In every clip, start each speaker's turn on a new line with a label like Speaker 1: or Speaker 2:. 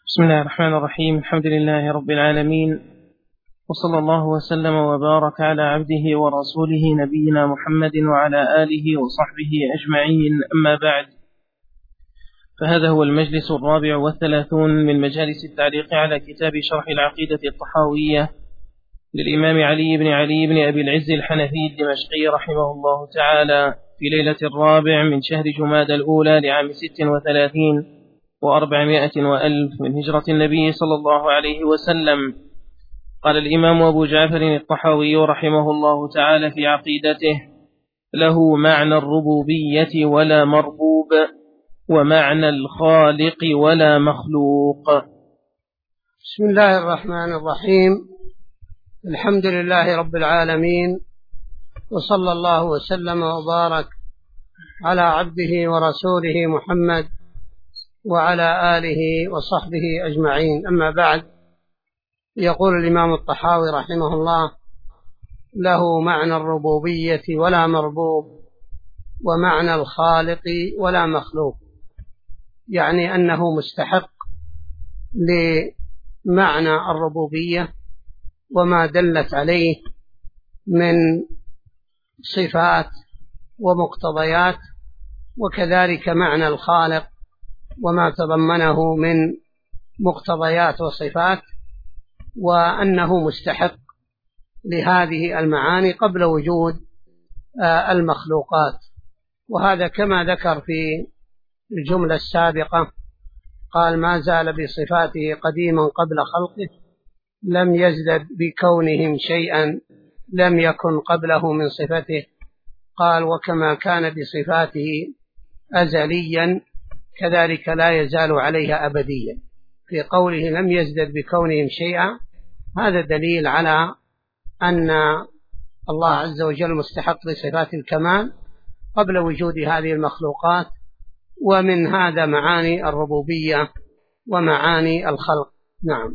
Speaker 1: بسم الله الرحمن الرحيم. الحمد لله رب العالمين، وصلى الله وسلم وبارك على عبده ورسوله نبينا محمد وعلى آله وصحبه أجمعين. أما بعد، فهذا هو المجلس 34 من مجالس التعليق على كتاب شرح العقيدة الطحاوية للإمام علي بن أبي العز الحنفي الدمشقي رحمه الله تعالى، في ليلة 4 من شهر جمادى الأولى لعام 36 و400 وألف من هجرة النبي صلى الله عليه وسلم. قال الإمام أبو جعفر الطحاوي رحمه الله تعالى في عقيدته: له معنى الربوبية ولا مربوب، ومعنى الخالق ولا مخلوق.
Speaker 2: بسم الله الرحمن الرحيم. الحمد لله رب العالمين، وصلى الله وسلم وبارك على عبده ورسوله محمد وعلى آله وصحبه أجمعين. أما بعد، يقول الإمام الطحاوي رحمه الله: له معنى الربوبية ولا مربوب، ومعنى الخالق ولا مخلوق، يعني أنه مستحق لمعنى الربوبية وما دلت عليه من صفات ومقتضيات، وكذلك معنى الخالق وما تضمنه من مقتضيات وصفات، وأنه مستحق لهذه المعاني قبل وجود المخلوقات. وهذا كما ذكر في الجملة السابقة، قال: ما زال بصفاته قديما قبل خلقه، لم يزدد بكونهم شيئا لم يكن قبله من صفته. قال: وكما كان بصفاته أزليا كذلك لا يزال عليها أبديا. في قوله لم يزدد بكونهم شيئا، هذا دليل على أن الله عز وجل مستحق لصفات الكمال قبل وجود هذه المخلوقات، ومن هذا معاني الربوبية ومعاني الخلق. نعم.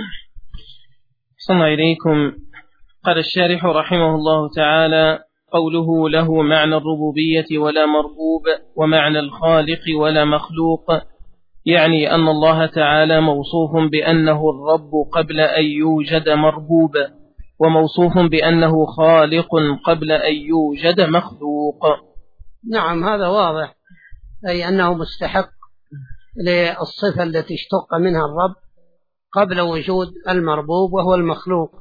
Speaker 1: صلى إليكم. قال الشارح رحمه الله تعالى: قوله له معنى الربوبية ولا مربوب، ومعنى الخالق ولا مخلوق، يعني أن الله تعالى موصوف بأنه الرب قبل أن يوجد مربوب، وموصوف بأنه خالق قبل أن يوجد مخلوق.
Speaker 2: نعم، هذا واضح، أي أنه مستحق للصفة التي اشتق منها الرب قبل وجود المربوب وهو المخلوق،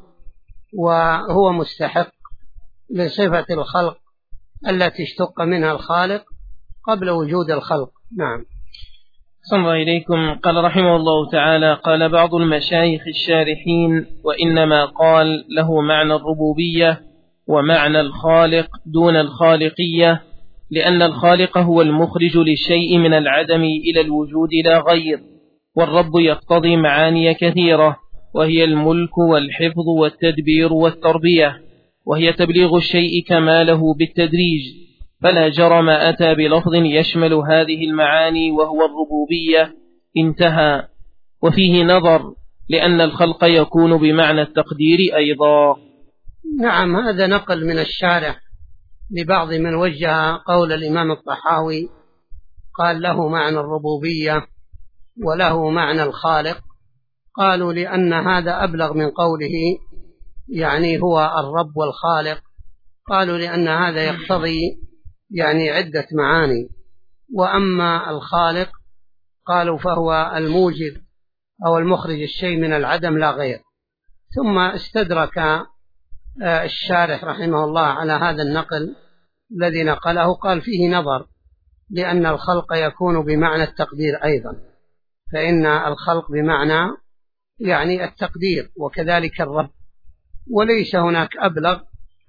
Speaker 2: وهو مستحق لصفة الخلق التي اشتق منها الخالق قبل وجود الخلق. نعم.
Speaker 1: صلى الله إليكم. قال رحمه الله تعالى: قال بعض المشايخ الشارحين: وإنما قال له معنى الربوبية ومعنى الخالق دون الخالقية، لأن الخالق هو المخرج للشيء من العدم إلى الوجود لا غير، والرب يقتضي معاني كثيرة، وهي الملك والحفظ والتدبير والتربية، وهي تبليغ الشيء كماله بالتدريج، فلا جرم أتى بلفظ يشمل هذه المعاني وهو الربوبية. انتهى. وفيه نظر، لأن الخلق يكون بمعنى التقدير أيضا.
Speaker 2: نعم، هذا نقل من الشارح لبعض من وجه قول الإمام الطحاوي، قال له معنى الربوبية وله معنى الخالق. قالوا لأن هذا أبلغ من قوله يعني هو الرب والخالق. قالوا لأن هذا يقتضي يعني عدة معاني. وأما الخالق قالوا فهو الموجد أو المخرج الشيء من العدم لا غير. ثم استدرك الشارح رحمه الله على هذا النقل الذي نقله، قال فيه نظر، لأن الخلق يكون بمعنى التقدير أيضا، فإن الخلق بمعنى يعني التقدير، وكذلك الرب، وليس هناك أبلغ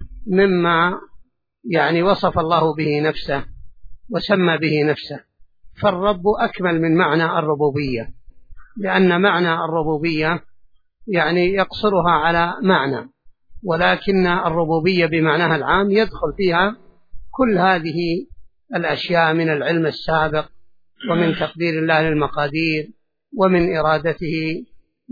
Speaker 2: مما يعني وصف الله به نفسه وسمى به نفسه. فالرب أكمل من معنى الربوبية، لأن معنى الربوبية يعني يقصرها على معنى، ولكن الربوبية بمعناها العام يدخل فيها كل هذه الأشياء من العلم السابق، ومن تقدير الله للمقادير، ومن إرادته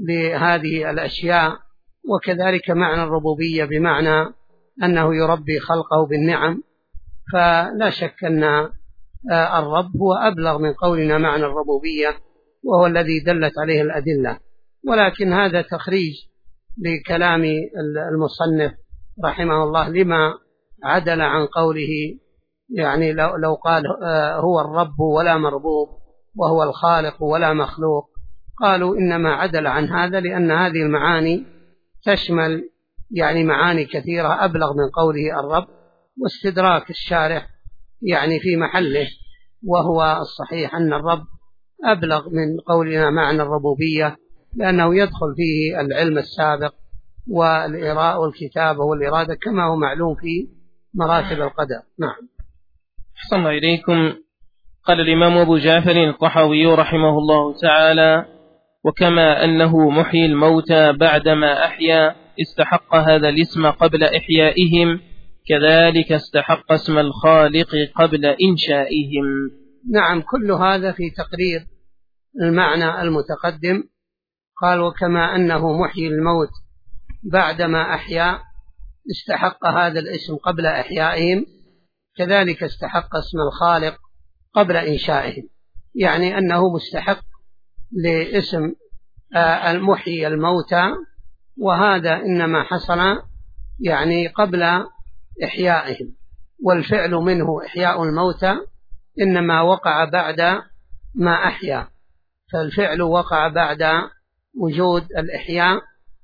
Speaker 2: لهذه الأشياء. وكذلك معنى الربوبية بمعنى أنه يربي خلقه بالنعم. فلا شك أن الرب هو أبلغ من قولنا معنى الربوبية، وهو الذي دلت عليه الأدلة. ولكن هذا تخريج لكلام المصنف رحمه الله لما عدل عن قوله، يعني لو قال هو الرب ولا مربوب وهو الخالق ولا مخلوق، قالوا إنما عدل عن هذا لأن هذه المعاني تشمل يعني معاني كثيرة أبلغ من قوله الرب، واستدراك الشارح يعني في محله، وهو الصحيح أن الرب أبلغ من قولنا معنى الربوبية، لأنه يدخل فيه العلم السابق والإراء والكتابة والإرادة كما هو معلوم في مراتب القدر. نعم.
Speaker 1: أحسن الله إليكم. قال الإمام أبو جعفر الطحاوي رحمه الله تعالى: وكما أنه محيي الموتى بعدما أحيا استحق هذا الاسم قبل إحيائهم، كذلك استحق اسم الخالق قبل إنشائهم.
Speaker 2: نعم، كل هذا في تقرير المعنى المتقدم. قال: وكما أنه محيي الموت بعدما أحيا استحق هذا الاسم قبل إحيائهم، كذلك استحق اسم الخالق قبل إنشائهم، يعني أنه مستحق لاسم المحيي الموتى، وهذا إنما حصل يعني قبل إحيائهم، والفعل منه إحياء الموتى إنما وقع بعد ما أحيا، فالفعل وقع بعد وجود الإحياء،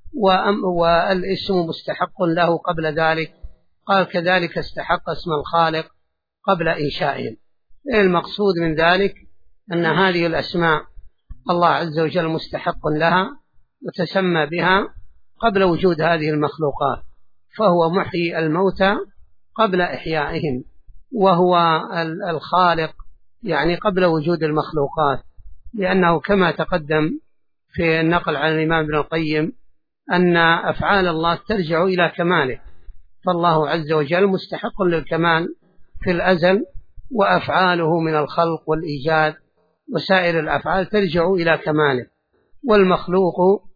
Speaker 2: والاسم مستحق له قبل ذلك. قال: كذلك استحق اسم الخالق قبل إنشائهم. المقصود من ذلك أن هذه الأسماء الله عز وجل مستحق لها وتسمى بها قبل وجود هذه المخلوقات، فهو محيي الموتى قبل إحيائهم، وهو الخالق يعني قبل وجود المخلوقات، لأنه كما تقدم في النقل عن الإمام ابن القيم أن أفعال الله ترجع إلى كماله، فالله عز وجل مستحق للكمال في الأزل، وأفعاله من الخلق والإيجاد وسائر الأفعال ترجع إلى كماله، والمخلوق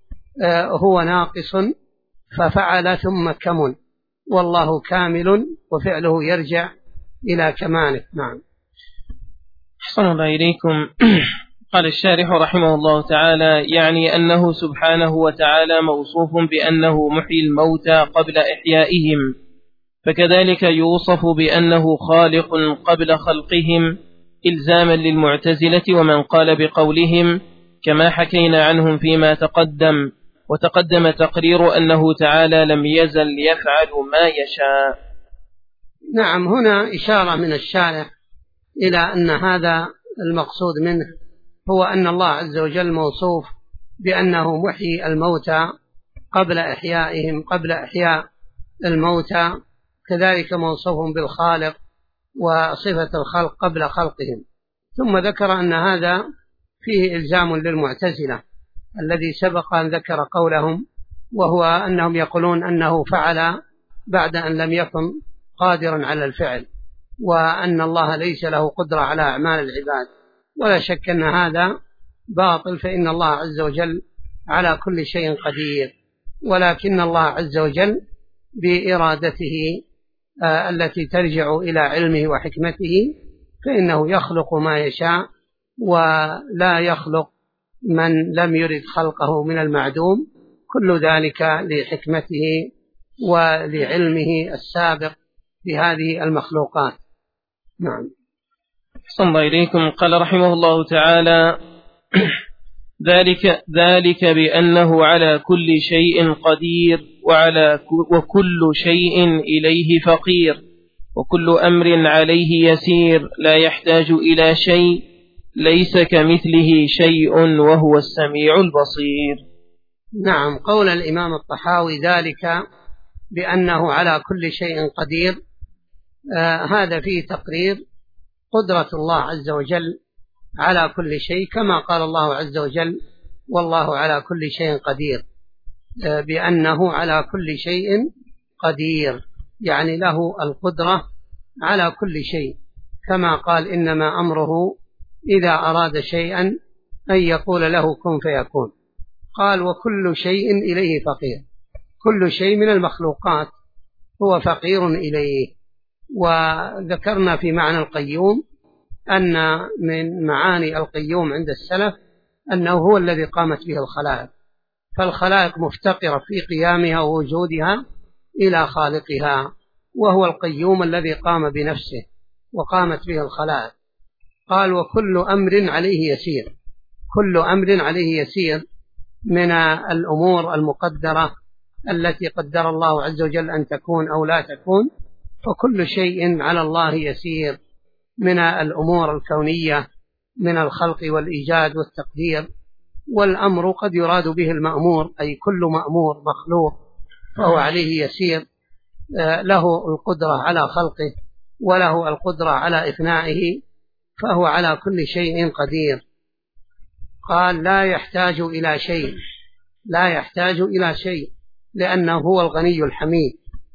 Speaker 2: هو ناقص ففعل ثم كمل، والله كامل وفعله يرجع إلى كماله. نعم.
Speaker 1: أحسن الله إليكم. قال الشارح رحمه الله تعالى: يعني أنه سبحانه وتعالى موصوف بأنه محيي الموتى قبل إحيائهم، فكذلك يوصف بأنه خالق قبل خلقهم، إلزاما للمعتزلة ومن قال بقولهم، كما حكينا عنهم فيما تقدم. وتقدم تقرير أنه تعالى لم يزل يفعل ما يشاء.
Speaker 2: نعم، هنا إشارة من الشارح إلى أن هذا المقصود منه هو أن الله عز وجل موصوف بأنه محيي الموتى قبل إحيائهم، قبل إحياء الموتى، كذلك موصوف بالخالق وصفة الخلق قبل خلقهم. ثم ذكر أن هذا فيه إلزام للمعتزلة الذي سبق أن ذكر قولهم، وهو أنهم يقولون أنه فعل بعد أن لم يكن قادرا على الفعل، وأن الله ليس له قدرة على أعمال العباد. ولا شك أن هذا باطل، فإن الله عز وجل على كل شيء قدير، ولكن الله عز وجل بإرادته التي ترجع إلى علمه وحكمته فإنه يخلق ما يشاء، ولا يخلق من لم يرد خلقه من المعدوم، كل ذلك لحكمته ولعلمه السابق بهذه المخلوقات. نعم.
Speaker 1: أحسن الله إليكم. قال رحمه الله تعالى: ذلك بأنه على كل شيء قدير، وكل شيء إليه فقير، وكل أمر عليه يسير، لا يحتاج إلى شيء، ليس كمثله شيء، وهو السميع البصير.
Speaker 2: نعم، قول الإمام الطحاوي ذلك بأنه على كل شيء قدير، هذا فيه تقرير قدرة الله عز وجل على كل شيء، كما قال الله عز وجل: والله على كل شيء قدير، بأنه على كل شيء قدير، يعني له القدرة على كل شيء، كما قال: إنما أمره إذا أراد شيئا أن يقول له كن فيكون. قال: وكل شيء إليه فقير، كل شيء من المخلوقات هو فقير إليه. وذكرنا في معنى القيوم أن من معاني القيوم عند السلف أنه هو الذي قامت به الخلائق، فالخلائق مفتقرة في قيامها ووجودها إلى خالقها، وهو القيوم الذي قام بنفسه وقامت به الخلائق. قال وكل أمر عليه يسير، كل أمر عليه يسير من الأمور المقدرة التي قدر الله عز وجل أن تكون أو لا تكون، فكل شيء على الله يسير من الأمور الكونية من الخلق والإيجاد والتقدير. والأمر قد يراد به المأمور، أي كل مأمور مخلوق فهو عليه يسير، له القدرة على خلقه وله القدرة على إفنائه، فهو على كل شيء قدير. قال لا يحتاج إلى شيء، لا يحتاج إلى شيء لأنه هو الغني الحميد،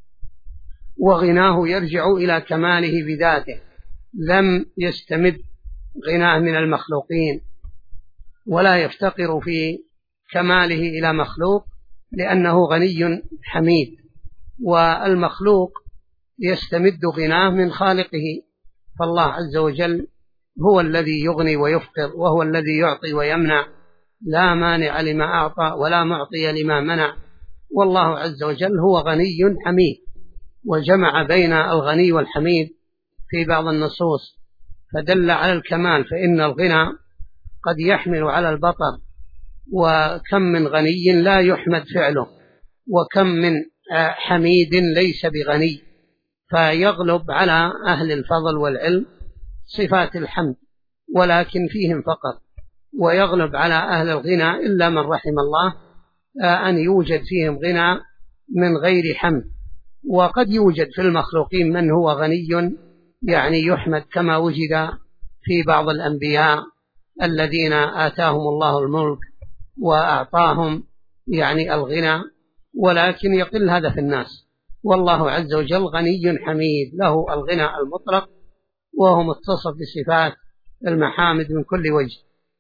Speaker 2: وغناه يرجع إلى كماله بذاته، لم يستمد غناه من المخلوقين ولا يفتقر في كماله إلى مخلوق، لأنه غني حميد. والمخلوق يستمد غناه من خالقه، فالله عز وجل هو الذي يغني ويفقر، وهو الذي يعطي ويمنع، لا مانع لما أعطى ولا معطي لما منع، والله عز وجل هو غني حميد. وجمع بين الغني والحميد في بعض النصوص فدل على الكمال، فإن الغنى قد يحمل على البطر، وكم من غني لا يحمد فعله، وكم من حميد ليس بغني، فيغلب على أهل الفضل والعلم صفات الحمد ولكن فيهم فقط، ويغلب على أهل الغنى إلا من رحم الله أن يوجد فيهم غنى من غير حمد. وقد يوجد في المخلوقين من هو غني يعني يحمد، كما وجد في بعض الأنبياء الذين آتاهم الله الملك وأعطاهم يعني الغنى، ولكن يقل هذا في الناس. والله عز وجل غني حميد له الغنى المطلق، وهو متصف بصفات المحامد من كل وجه.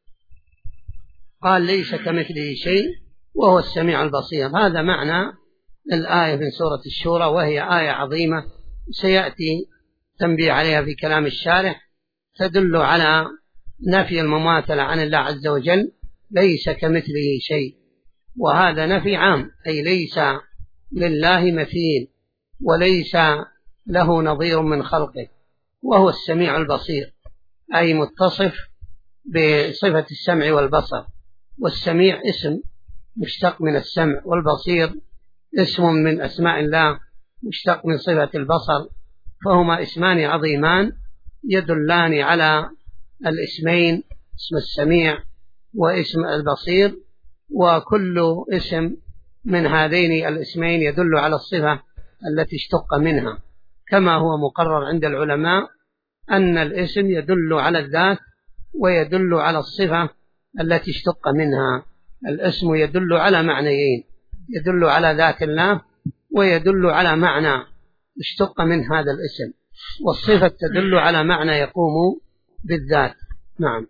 Speaker 2: قال ليس كمثله شيء وهو السميع البصير. هذا معنى الآية من سورة الشورى، وهي آية عظيمة سيأتي تنبيه عليها في كلام الشارح، تدل على نفي المماثلة عن الله عز وجل، ليس كمثله شيء، وهذا نفي عام، أي ليس لله مثيل وليس له نظير من خلقه، وهو السميع البصير، أي متصف بصفة السمع والبصر. والسميع اسم مشتق من السمع، والبصير اسم من أسماء الله مشتق من صفة البصر، فهما اسمان عظيمان يدلان على الاسمين، اسم السميع واسم البصير، وكل اسم من هذين الاسمين يدل على الصفة التي اشتق منها، كما هو مقرر عند العلماء أن الاسم يدل على الذات ويدل على الصفة التي اشتق منها. الاسم يدل على معنيين، يدل على ذات الله ويدل على معنى اشتق من هذا الاسم، والصفة تدل على معنى يقوم بالذات. نعم.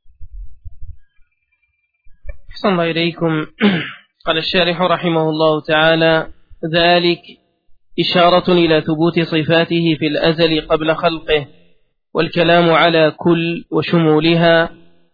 Speaker 1: أحسن الله إليكم. قال الشارح رحمه الله تعالى: ذلك إشارة إلى ثبوت صفاته في الأزل قبل خلقه، والكلام على كل وشمولها،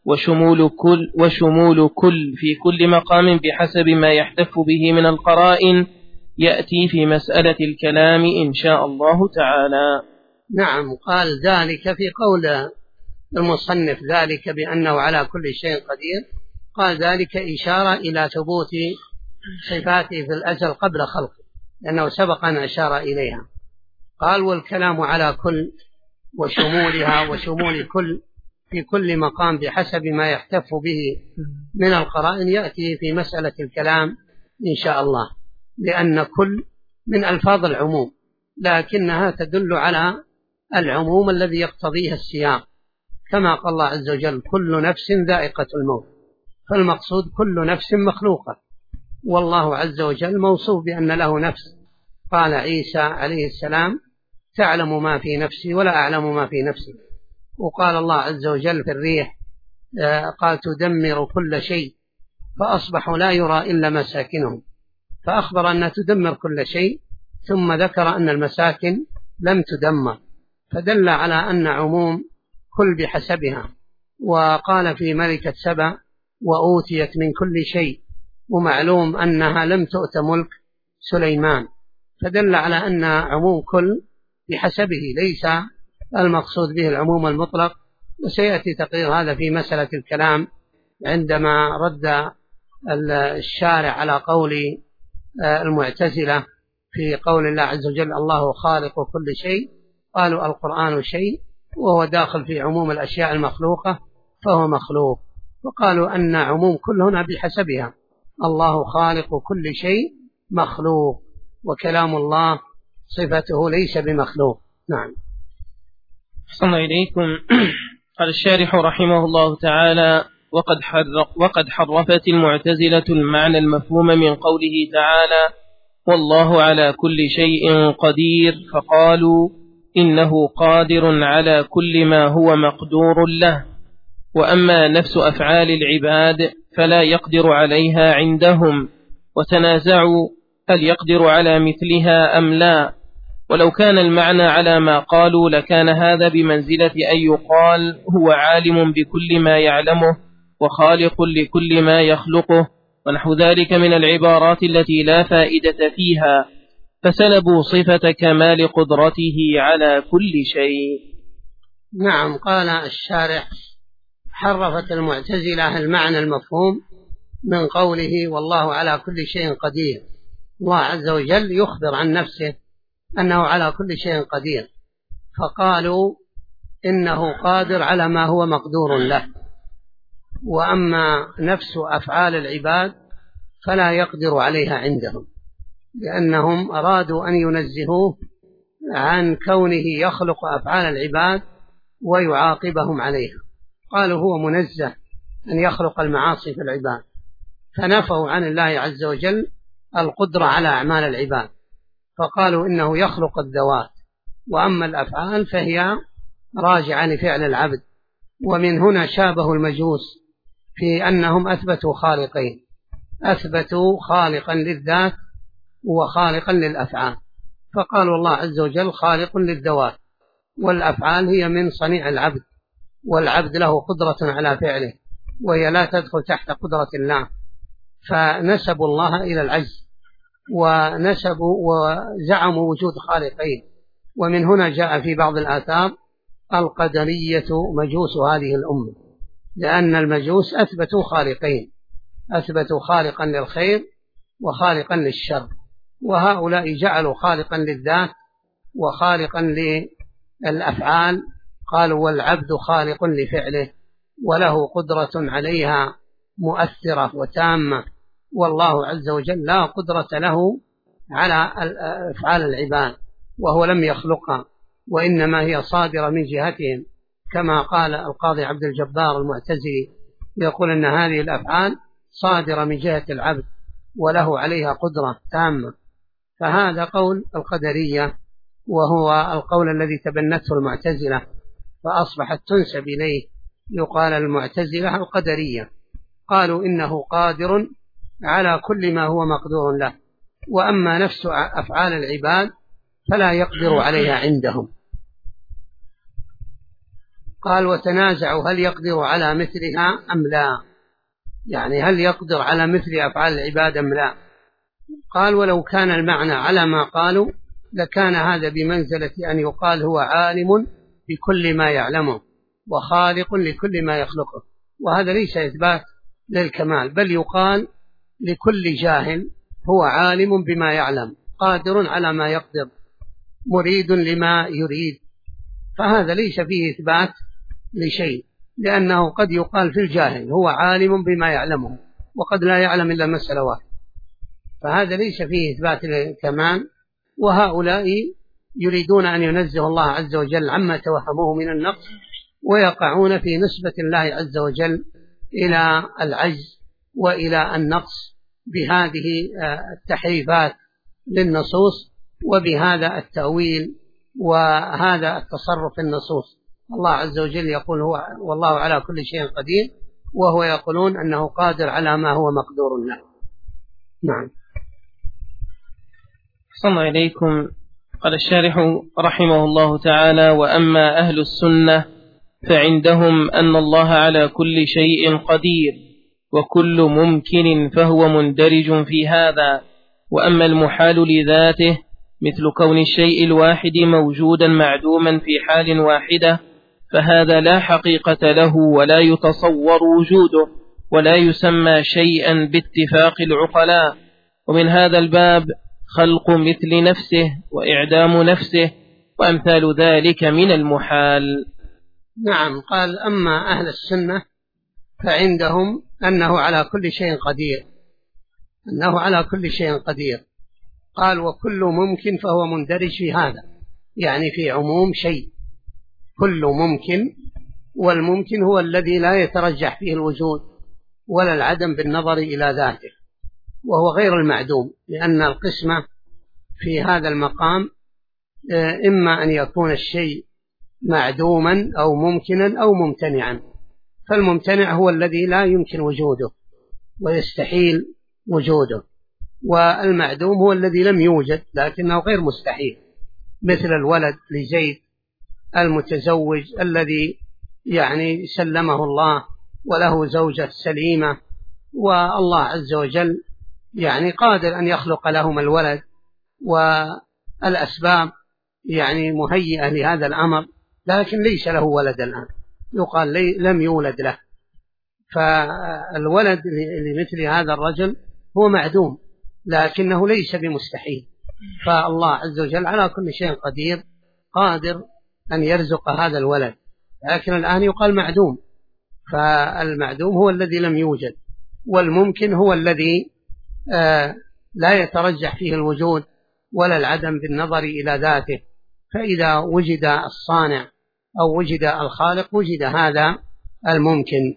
Speaker 1: وشمول كل في كل مقام بحسب ما يحتف به من القرائن يأتي في مسألة الكلام إن شاء الله تعالى.
Speaker 2: نعم. قال ذلك في قول المصنف ذلك بأنه على كل شيء قدير، قال ذلك إشارة إلى ثبوت صفاته في الأزل قبل خلقه، لأنه سبق أن أشار إليها. قال والكلام على كل وشمولها وشمول كل في كل مقام بحسب ما يحتف به من القرائن يأتي في مسألة الكلام إن شاء الله، لأن كل من ألفاظ العموم، لكنها تدل على العموم الذي يقتضيه السياق، كما قال الله عز وجل كل نفس ذائقة الموت، فالمقصود كل نفس مخلوقة، والله عز وجل موصوف بأن له نفس. قال عيسى عليه السلام تعلم ما في نفسي ولا أعلم ما في نفسي. وقال الله عز وجل في الريح قال تدمر كل شيء فأصبحوا لا يرى إلا مساكنهم، فأخبر أنها تدمر كل شيء، ثم ذكر أن المساكن لم تدمر، فدل على أن عموم كل بحسبها. وقال في ملكة سبأ وأوتيت من كل شيء، ومعلوم أنها لم تؤت ملك سليمان، فدل على أن عموم كل بحسبه، ليس المقصود به العموم المطلق. وسيأتي تقرير هذا في مسألة الكلام عندما رد الشارع على قول المعتزلة في قول الله عز وجل الله خالق كل شيء، قالوا القرآن شيء وهو داخل في عموم الأشياء المخلوقة فهو مخلوق، وقالوا أن عموم كل هنا بحسبها، الله خالق كل شيء مخلوق، وكلام الله صفته ليس بمخلوق. نعم.
Speaker 1: أحسن إليكم. قال الشارح رحمه الله تعالى: وقد حرفت المعتزلة المعنى المفهوم من قوله تعالى والله على كل شيء قدير، فقالوا إنه قادر على كل ما هو مقدور له، وأما نفس أفعال العباد فلا يقدر عليها عندهم، وتنازعوا هل يقدر على مثلها أم لا. ولو كان المعنى على ما قالوا لكان هذا بمنزلة أن يقال هو عالم بكل ما يعلمه وخالق لكل ما يخلقه، ونحو ذلك من العبارات التي لا فائدة فيها، فسلبوا صفة كمال قدرته على كل شيء.
Speaker 2: نعم. قال الشارح: حرفت المعتزلة المعنى المفهوم من قوله والله على كل شيء قدير. الله عز وجل يخبر عن نفسه أنه على كل شيء قدير، فقالوا إنه قادر على ما هو مقدور له، وأما نفس أفعال العباد فلا يقدر عليها عندهم، لأنهم أرادوا أن ينزهوه عن كونه يخلق أفعال العباد ويعاقبهم عليها، قالوا هو منزه أن يخلق المعاصي في العباد، فنفوا عن الله عز وجل القدرة على أعمال العباد، فقالوا إنه يخلق الذوات، وأما الأفعال فهي راجعة لفعل العبد. ومن هنا شابه المجوس في أنهم أثبتوا خالقين، أثبتوا خالقا للذات وخالقا للأفعال، فقالوا الله عز وجل خالق للذوات، والأفعال هي من صنيع العبد، والعبد له قدرة على فعله وهي لا تدخل تحت قدرة الله، فنسبوا الله إلى العجز ونسبوا وزعموا وجود خالقين. ومن هنا جاء في بعض الآثار القدرية مجوس هذه الأمة، لأن المجوس أثبتوا خالقين، أثبتوا خالقا للخير وخالقا للشر، وهؤلاء جعلوا خالقا للذات وخالقا للأفعال، قالوا والعبد خالق لفعله وله قدرة عليها مؤثرة وتامة، والله عز وجل لا قدرة له على أفعال العباد وهو لم يخلقها، وإنما هي صادرة من جهتهم، كما قال القاضي عبد الجبار المعتزلي، يقول أن هذه الأفعال صادرة من جهة العبد وله عليها قدرة تامة. فهذا قول القدرية، وهو القول الذي تبنته المعتزلة فأصبحت تنسب إليه، يقال المعتزلة القدرية، قالوا إنه قادر على كل ما هو مقدور له، وأما نفس أفعال العباد فلا يقدر عليها عندهم. قال وتنازعوا هل يقدر على مثلها أم لا، يعني هل يقدر على مثل أفعال العباد أم لا. قال ولو كان المعنى على ما قالوا لكان هذا بمنزلة أن يقال هو عالم بكل ما يعلمه وخالق لكل ما يخلقه، وهذا ليس إثبات للكمال، بل يقال لكل جاهل هو عالم بما يعلم قادر على ما يقدر مريد لما يريد، فهذا ليس فيه إثبات لشيء، لأنه قد يقال في الجاهل هو عالم بما يعلمه وقد لا يعلم إلا مسألة واحدة، فهذا ليس فيه إثبات للكمال. وهؤلاء يريدون أن ينزه الله عز وجل عما توهموه من النقص، ويقعون في نسبة الله عز وجل إلى العجز وإلى النقص بهذه التحريفات للنصوص وبهذا التأويل وهذا التصرف في النصوص. الله عز وجل يقول هو والله على كل شيء قدير، وهو يقولون أنه قادر على ما هو مقدور له. نعم.
Speaker 1: أحسن إليكم. قال الشارح رحمه الله تعالى: وأما أهل السنة فعندهم أن الله على كل شيء قدير، وكل ممكن فهو مندرج في هذا. وأما المحال لذاته مثل كون الشيء الواحد موجودا معدوما في حال واحدة فهذا لا حقيقة له ولا يتصور وجوده ولا يسمى شيئا باتفاق العقلاء. ومن هذا الباب خلق مثل نفسه وإعدام نفسه وأمثال ذلك من المحال.
Speaker 2: نعم. قال أما أهل السنة فعندهم أنه على كل شيء قدير، أنه على كل شيء قدير. قال وكل ممكن فهو مندرج في هذا، يعني في عموم شيء، كل ممكن، والممكن هو الذي لا يترجح فيه الوجود ولا العدم بالنظر إلى ذاته، وهو غير المعدوم، لأن القسمة في هذا المقام إما أن يكون الشيء معدوما أو ممكنا أو ممتنعا. فالممتنع هو الذي لا يمكن وجوده ويستحيل وجوده، والمعدوم هو الذي لم يوجد لكنه غير مستحيل، مثل الولد لزيد المتزوج الذي يعني سلمه الله وله زوجة سليمة، والله عز وجل يعني قادر أن يخلق لهم الولد، والأسباب يعني مهيئة لهذا الأمر، لكن ليس له ولد الآن، يقال لم يولد له. فالولد لمثل هذا الرجل هو معدوم لكنه ليس بمستحيل، فالله عز وجل على كل شيء قدير، قادر أن يرزق هذا الولد، لكن الآن يقال معدوم. فالمعدوم هو الذي لم يوجد، والممكن هو الذي لا يترجح فيه الوجود ولا العدم بالنظر إلى ذاته. فإذا وجد الصانع أو وجد الخالق وجد هذا الممكن.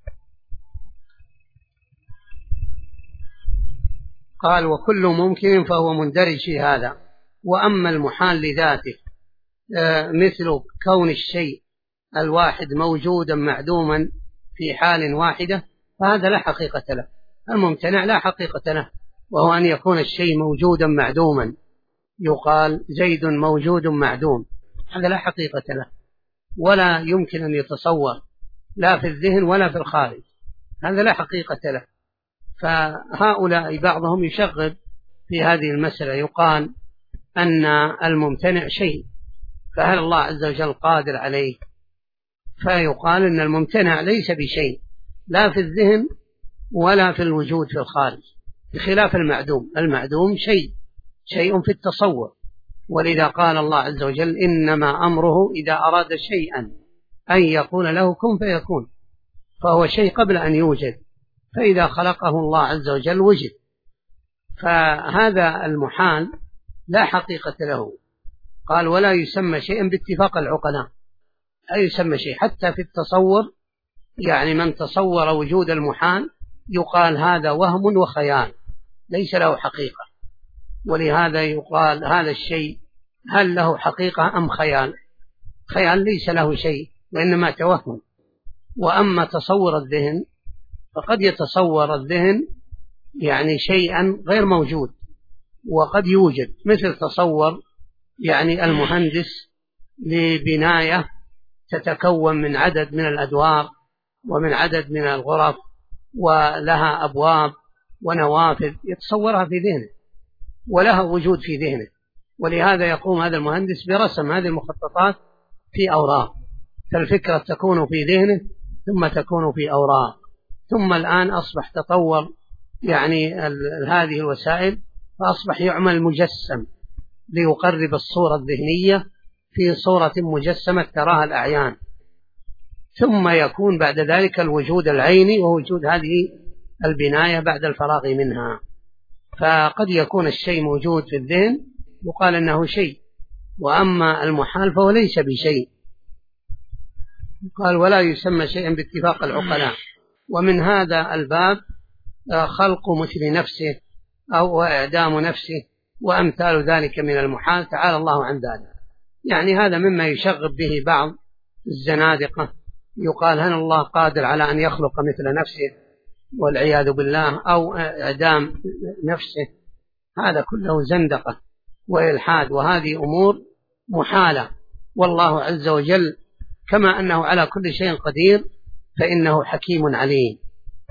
Speaker 2: قال وكل ممكن فهو مندرج في هذا. وأما المحال لذاته مثل كون الشيء الواحد موجودا معدوما في حال واحدة فهذا لا حقيقة له. الممتنع لا حقيقة له، وهو أن يكون الشيء موجودا معدوما، يقال زيد موجود معدوم، هذا لا حقيقة له ولا يمكن أن يتصور لا في الذهن ولا في الخارج، هذا لا حقيقة له. فهؤلاء بعضهم يشغب في هذه المسألة، يقال أن الممتنع شيء، فهل الله عز وجل قادر عليه؟ فيقال أن الممتنع ليس بشيء لا في الذهن ولا في الوجود في الخارج، بخلاف المعدوم. المعدوم شيء في التصور، ولذا قال الله عز وجل إنما أمره إذا أراد شيئا أن يقول له كن فيكون، فهو شيء قبل أن يوجد، فإذا خلقه الله عز وجل وجد. فهذا المحال لا حقيقة له. قال ولا يسمى شيئا باتفاق العقلاء، لا يسمى شيء حتى في التصور، يعني من تصور وجود المحال يقال هذا وهم وخيال ليس له حقيقة. ولهذا يقال هذا الشيء هل له حقيقة أم خيال؟ خيال ليس له شيء وإنما توهم. وأما تصور الذهن فقد يتصور الذهن يعني شيئا غير موجود وقد يوجد، مثل تصور يعني المهندس لبناية تتكون من عدد من الأدوار ومن عدد من الغرف ولها أبواب ونوافذ، يتصورها في ذهنه ولها وجود في ذهنه، ولهذا يقوم هذا المهندس برسم هذه المخططات في أوراق، فالفكرة تكون في ذهنه ثم تكون في أوراق، ثم الآن أصبح تطور يعني هذه الوسائل فأصبح يعمل مجسم ليقرب الصورة الذهنية في صورة مجسمة تراها الأعيان، ثم يكون بعد ذلك الوجود العيني ووجود هذه البناية بعد الفراغ منها. فقد يكون الشيء موجود في الذهن يقال أنه شيء، وأما المحال فهو ليس بشيء. قال ولا يسمى شيئا باتفاق العقلاء. ومن هذا الباب خلق مثل نفسه أو إعدام نفسه وأمثال ذلك من المحال، تعالى الله عن ذلك. يعني هذا مما يشغب به بعض الزنادقة، يقال هل الله قادر على أن يخلق مثل نفسه والعياذ بالله، أو إعدام نفسه، هذا كله زندقة وإلحاد، وهذه أمور محالة. والله عز وجل كما أنه على كل شيء قدير فإنه حكيم عليم،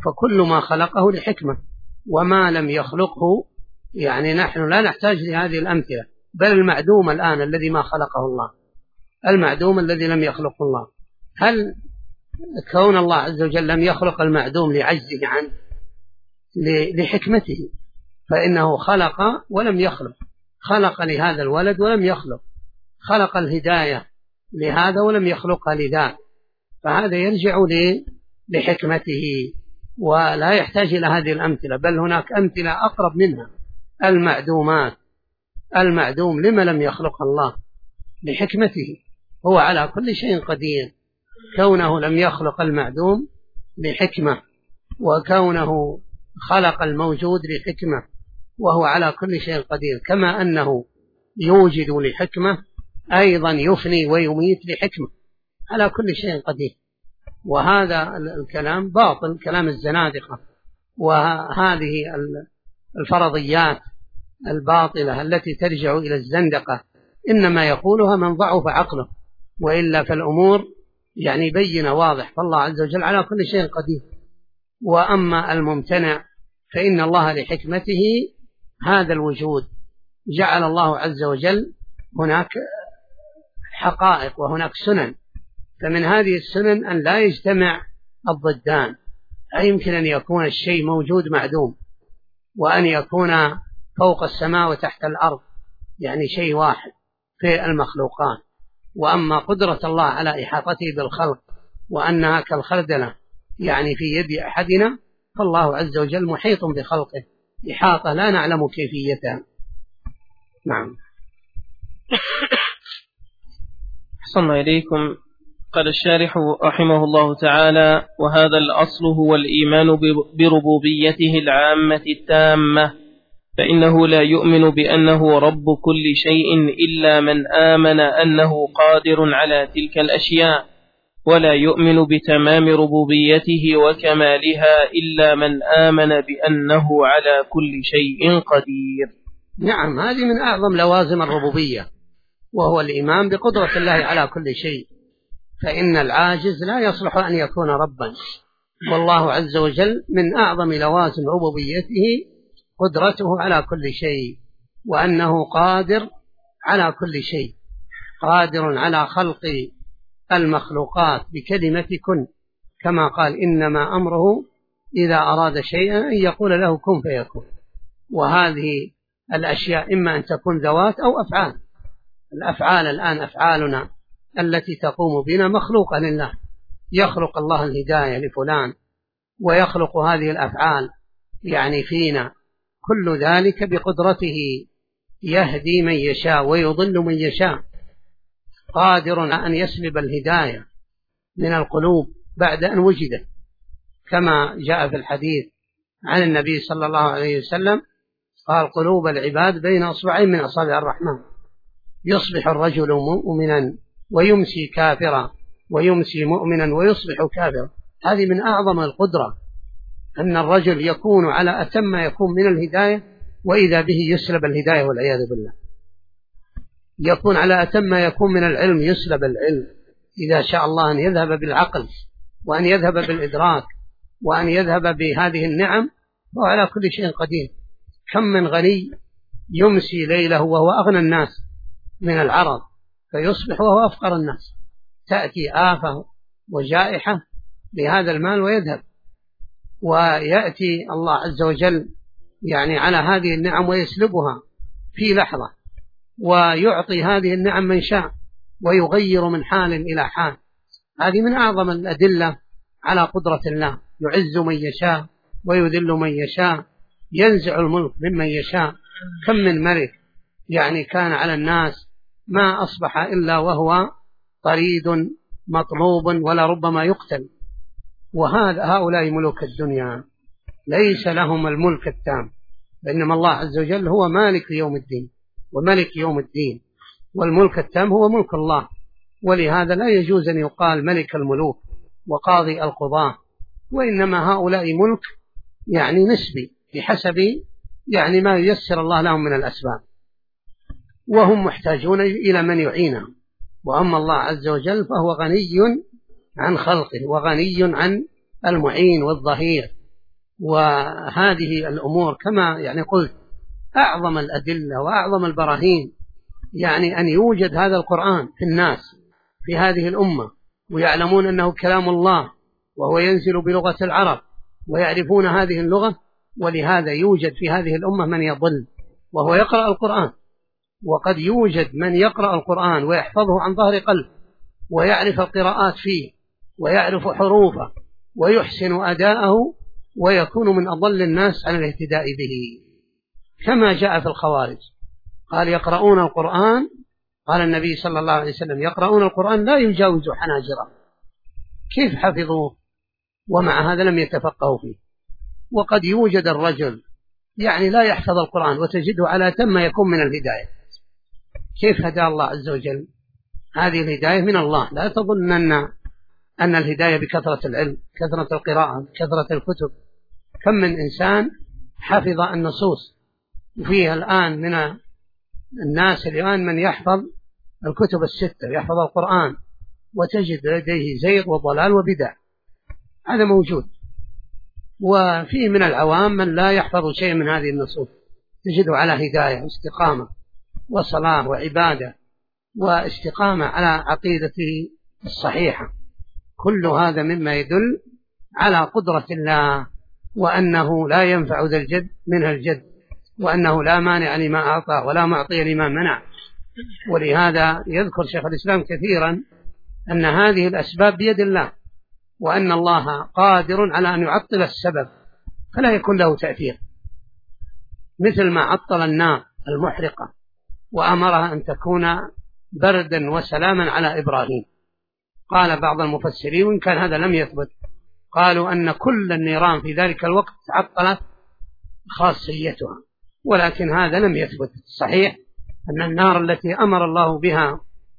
Speaker 2: فكل ما خلقه لحكمة، وما لم يخلقه يعني نحن لا نحتاج لهذه الأمثلة. بل المعدوم الآن الذي ما خلقه الله، المعدوم الذي لم يخلقه الله، هل كون الله عز وجل لم يخلق المعدوم لعجزه عنه؟ لحكمته، فإنه خلق ولم يخلق، خلق لهذا الولد ولم يخلق، خلق الهداية لهذا ولم يخلقها لذاك، فهذا يرجع لحكمته ولا يحتاج إلى هذه الأمثلة. بل هناك أمثلة أقرب منها، المعدومات. المعدوم لما لم يخلق الله؟ لحكمته، هو على كل شيء قدير. كونه لم يخلق المعدوم لحكمة، وكونه خلق الموجود لحكمة، وهو على كل شيء قدير. كما أنه يوجد لحكمة، أيضا يفني ويميت لحكمة، على كل شيء قدير. وهذا الكلام باطل، كلام الزنادقة، وهذه الفرضيات الباطلة التي ترجع إلى الزندقة إنما يقولها من ضعف عقله، وإلا فالأمور يعني بينة واضح، فالله عز وجل على كل شيء قدير. وأما الممتنع فإن الله لحكمته هذا الوجود جعل الله عز وجل هناك حقائق وهناك سنن، فمن هذه السنن أن لا يجتمع الضدان، لا يمكن أن يكون الشيء موجود معدوم، وأن يكون فوق السماء وتحت الأرض، يعني شيء واحد في المخلوقات. وأما قدرة الله على إحاطته بالخلق وأنها كالخردلة يعني في يد أحدنا، فالله عز وجل محيط بخلقه إحاطة لا نعلم كيفيتها. نعم.
Speaker 1: أحسن إليكم. قال الشارح رحمه الله تعالى: وهذا الأصل هو الإيمان بربوبيته العامة التامة، فإنه لا يؤمن بأنه رب كل شيء إلا من آمن أنه قادر على تلك الأشياء، ولا يؤمن بتمام ربوبيته وكمالها إلا من آمن بأنه على كل شيء قدير.
Speaker 2: نعم، هذه من أعظم لوازم الربوبية، وهو الإيمان بقدرة الله على كل شيء، فإن العاجز لا يصلح أن يكون ربا. والله عز وجل من أعظم لوازم ربوبيته قدرته على كل شيء، وأنه قادر على كل شيء، قادر على خلق المخلوقات بكلمة كن، كما قال: إنما أمره إذا أراد شيئا أن يقول له كن فيكون. وهذه الأشياء إما أن تكون ذوات أو أفعال. الأفعال الآن أفعالنا التي تقوم بنا مخلوقة لله، يخلق الله الهداية لفلان ويخلق هذه الأفعال يعني فينا، كل ذلك بقدرته، يهدي من يشاء ويضل من يشاء، قادر أن يسلب الهداية من القلوب بعد أن وجدت، كما جاء في الحديث عن النبي صلى الله عليه وسلم قال: قلوب العباد بين أصبعين من أصابع الرحمن، يصبح الرجل مؤمنا ويمسي كافرا، ويمسي مؤمنا ويصبح كافرا. هذه من أعظم القدرة، أن الرجل يكون على أتم ما يكون من الهداية، وإذا به يسلب الهداية والعياذ بالله. يكون على أتم ما يكون من العلم، يسلب العلم إذا شاء الله أن يذهب بالعقل وأن يذهب بالإدراك وأن يذهب بهذه النعم، وهو على كل شيء قدير. كم من غني يمسي ليله وهو أغنى الناس من العرب، فيصبح وهو أفقر الناس، تأتي آفة وجائحة بهذا المال ويذهب، ويأتي الله عز وجل يعني على هذه النعم ويسلبها في لحظة، ويعطي هذه النعم من شاء ويغير من حال إلى حال. هذه من أعظم الأدلة على قدرة الله، يعز من يشاء ويذل من يشاء، ينزع الملك ممن يشاء. كم من ملك يعني كان على الناس ما أصبح إلا وهو طريد مطلوب ولا ربما يقتل. هؤلاء ملوك الدنيا ليس لهم الملك التام، بينما الله عز وجل هو مالك يوم الدين وملك يوم الدين، والملك التام هو ملك الله. ولهذا لا يجوز أن يقال ملك الملوك وقاضي القضاة، وإنما هؤلاء ملك يعني نسبي بحسب يعني ما ييسر الله لهم من الأسباب، وهم محتاجون إلى من يعينهم. وأما الله عز وجل فهو غني عن خلقه، وغني عن المعين والظهير، وهذه الأمور كما يعني قلت أعظم الأدلة وأعظم البراهين يعني أن يوجد هذا القرآن في الناس في هذه الأمة، ويعلمون أنه كلام الله وهو ينزل بلغة العرب ويعرفون هذه اللغة، ولهذا يوجد في هذه الأمة من يضل وهو يقرأ القرآن. وقد يوجد من يقرأ القرآن ويحفظه عن ظهر قلب ويعرف القراءات فيه ويعرف حروفه ويحسن أداءه، ويكون من أضل الناس عن الاهتداء به، كما جاء في الخوارج قال يقرؤون القرآن، قال النبي صلى الله عليه وسلم يقرؤون القرآن لا يجاوز حناجره. كيف حفظوه ومع هذا لم يتفقهوا فيه؟ وقد يوجد الرجل يعني لا يحفظ القرآن وتجده على تم يكون من الهداية. كيف هدى الله عز وجل؟ هذه الهداية من الله، لا تظن أن الهداية بكثرة العلم، كثرة القراءة، كثرة الكتب. كم من إنسان حفظ النصوص، وفيها الآن من الناس الآن من يحفظ الكتب الستة، يحفظ القرآن، وتجد لديه زيغ وضلال وبدع، هذا موجود. وفيه من العوام من لا يحفظ شيء من هذه النصوص، تجده على هداية واستقامة وصلاة وعبادة واستقامة على عقيدته الصحيحة. كل هذا مما يدل على قدرة الله، وأنه لا ينفع ذا الجد منها الجد، وأنه لا مانع لما أعطى ولا معطي لما منع. ولهذا يذكر شيخ الإسلام كثيرا أن هذه الأسباب بيد الله، وأن الله قادر على أن يعطل السبب فلا يكون له تأثير، مثل ما عطل النار المحرقة وأمرها أن تكون بردا وسلاما على إبراهيم. قال بعض المفسرين وإن كان هذا لم يثبت، قالوا أن كل النيران في ذلك الوقت عطلت خاصيتها، ولكن هذا لم يثبت. صحيح أن النار التي أمر الله بها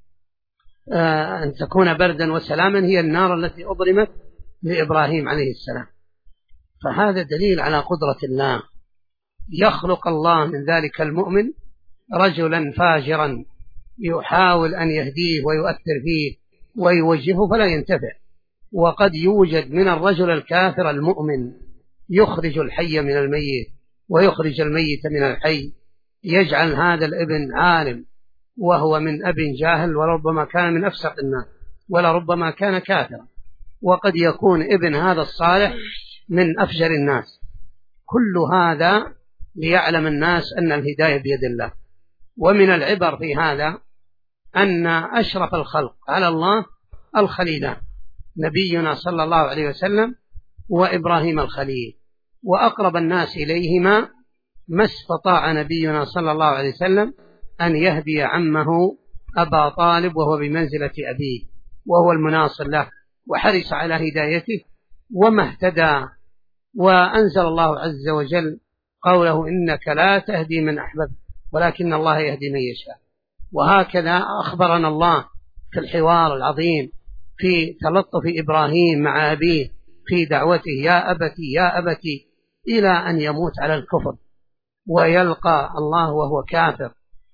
Speaker 2: أن تكون بردا وسلاما هي النار التي أضرمت لإبراهيم عليه السلام. فهذا دليل على قدرة الله. يخلق الله من ذلك المؤمن رجلا فاجرا يحاول أن يهديه ويؤثر فيه ويوجهه فلا ينتفع، وقد يوجد من الرجل الكافر المؤمن يخرج الحي من الميت ويخرج الميت من الحي، يجعل هذا الابن عالم وهو من أب جاهل، وربما كان من أفسق الناس ولربما كان كافرا، وقد يكون ابن هذا الصالح من أفجر الناس. كل هذا ليعلم الناس أن الهداية بيد الله. ومن العبر في هذا أن أشرف الخلق على الله الخليلان، نبينا صلى الله عليه وسلم وإبراهيم الخليل، وأقرب الناس إليهما ما استطاع نبينا صلى الله عليه وسلم أن يهدي عمه أبا طالب وهو بمنزلة أبيه وهو المناصر له، وحرص على هدايته وما اهتدى. وأنزل الله عز وجل قوله إنك لا تهدي من أحببت ولكن الله يهدي من يشاء. وهكذا أخبرنا الله في الحوار العظيم في تلطف إبراهيم مع أبيه في دعوته يا أبتي يا أبتي، إلى أن يموت على الكفر ويلقى الله وهو كافر،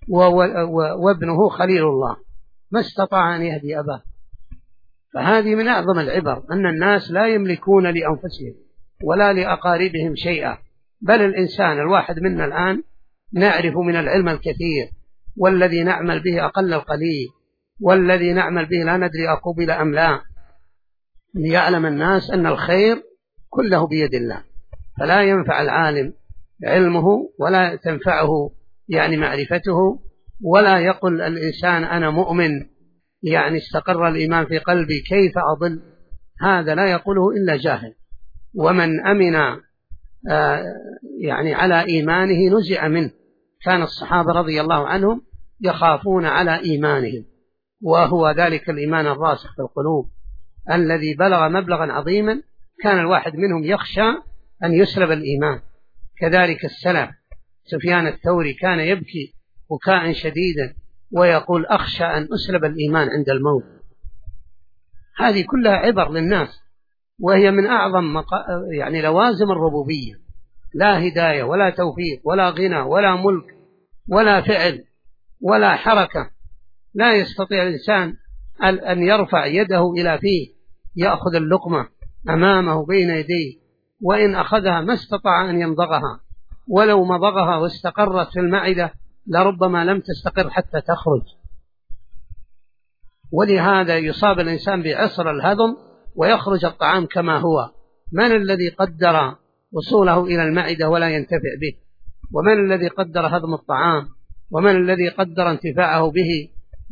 Speaker 2: وابنه خليل الله ما استطاع أن يهدي أباه. فهذه من أعظم العبر أن الناس لا يملكون لأنفسهم ولا لأقاربهم شيئا، بل الإنسان الواحد منا الآن نعرف من العلم الكثير، والذي نعمل به أقل القليل، والذي نعمل به لا ندري أقبل أم لا، ليعلم الناس أن الخير كله بيد الله. فلا ينفع العالم علمه ولا تنفعه يعني معرفته، ولا يقول الإنسان أنا مؤمن يعني استقر الإيمان في قلبي كيف أضل، هذا لا يقوله إلا جاهل. ومن أمن يعني على إيمانه نزع منه. كان الصحابة رضي الله عنهم يخافون على إيمانهم، وهو ذلك الإيمان الراسخ في القلوب الذي بلغ مبلغا عظيما، كان الواحد منهم يخشى أن يسلب الإيمان. كذلك السلف سفيان الثوري كان يبكي بكاء شديدا ويقول أخشى أن أسلب الإيمان عند الموت. هذه كلها عبر للناس، وهي من أعظم يعني لوازم الربوبية. لا هداية ولا توفيق ولا غنى ولا ملك ولا فعل ولا حركة، لا يستطيع الإنسان أن يرفع يده إلى فيه يأخذ اللقمة أمامه بين يديه وإن أخذها ما استطاع أن يمضغها، ولو مضغها واستقرت في المعدة لربما لم تستقر حتى تخرج. ولهذا يصاب الإنسان بعسر الهضم ويخرج الطعام كما هو. من الذي قدر وصوله إلى المعدة ولا ينتفع به؟ ومن الذي قدر هضم الطعام؟ ومن الذي قدر انتفاعه به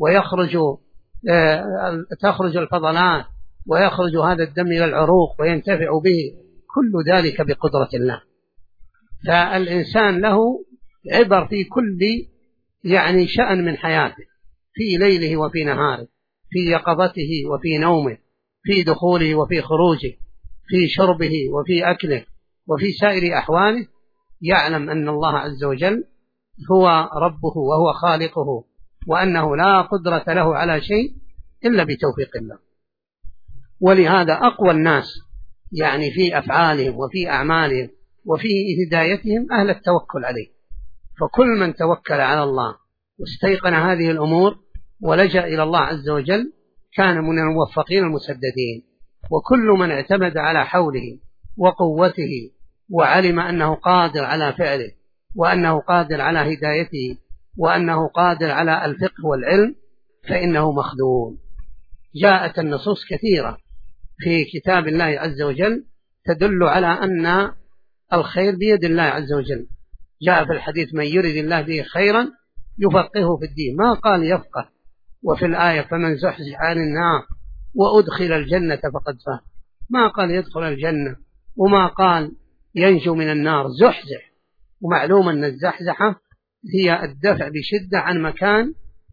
Speaker 2: تخرج الفضلات ويخرج هذا الدم إلى العروق وينتفع به؟ كل ذلك بقدرة الله. فالإنسان له عبر في كل شأن من حياته، في ليله وفي نهاره، في يقظته وفي نومه، في دخوله وفي خروجه، في شربه وفي أكله، وفي سائر أحواله، يعلم أن الله عز وجل هو ربه وهو خالقه، وأنه لا قدرة له على شيء إلا بتوفيق الله. ولهذا أقوى الناس في أفعالهم وفي أعمالهم وفي هدايتهم أهل التوكل عليه. فكل من توكل على الله واستيقن هذه الأمور ولجأ إلى الله عز وجل كان من الموفقين المسددين. وكل من اعتمد على حوله وقوته وعلم أنه قادر على فعله، وأنه قادر على هدايته، وأنه قادر على الفقه والعلم، فإنه مخذول. جاءت النصوص كثيرة في كتاب الله عز وجل تدل على أن الخير بيد الله عز وجل. جاء في الحديث: من يرد الله به خيرا يفقهه في الدين. ما قال يفقه. وفي الآية: فمن زحزح عن النار وأدخل الجنة فقد فاز. ما قال يدخل الجنة، وما قال ينجو من النار، زحزح. ومعلوم أن الزحزحة هي الدفع بشدة عن مكان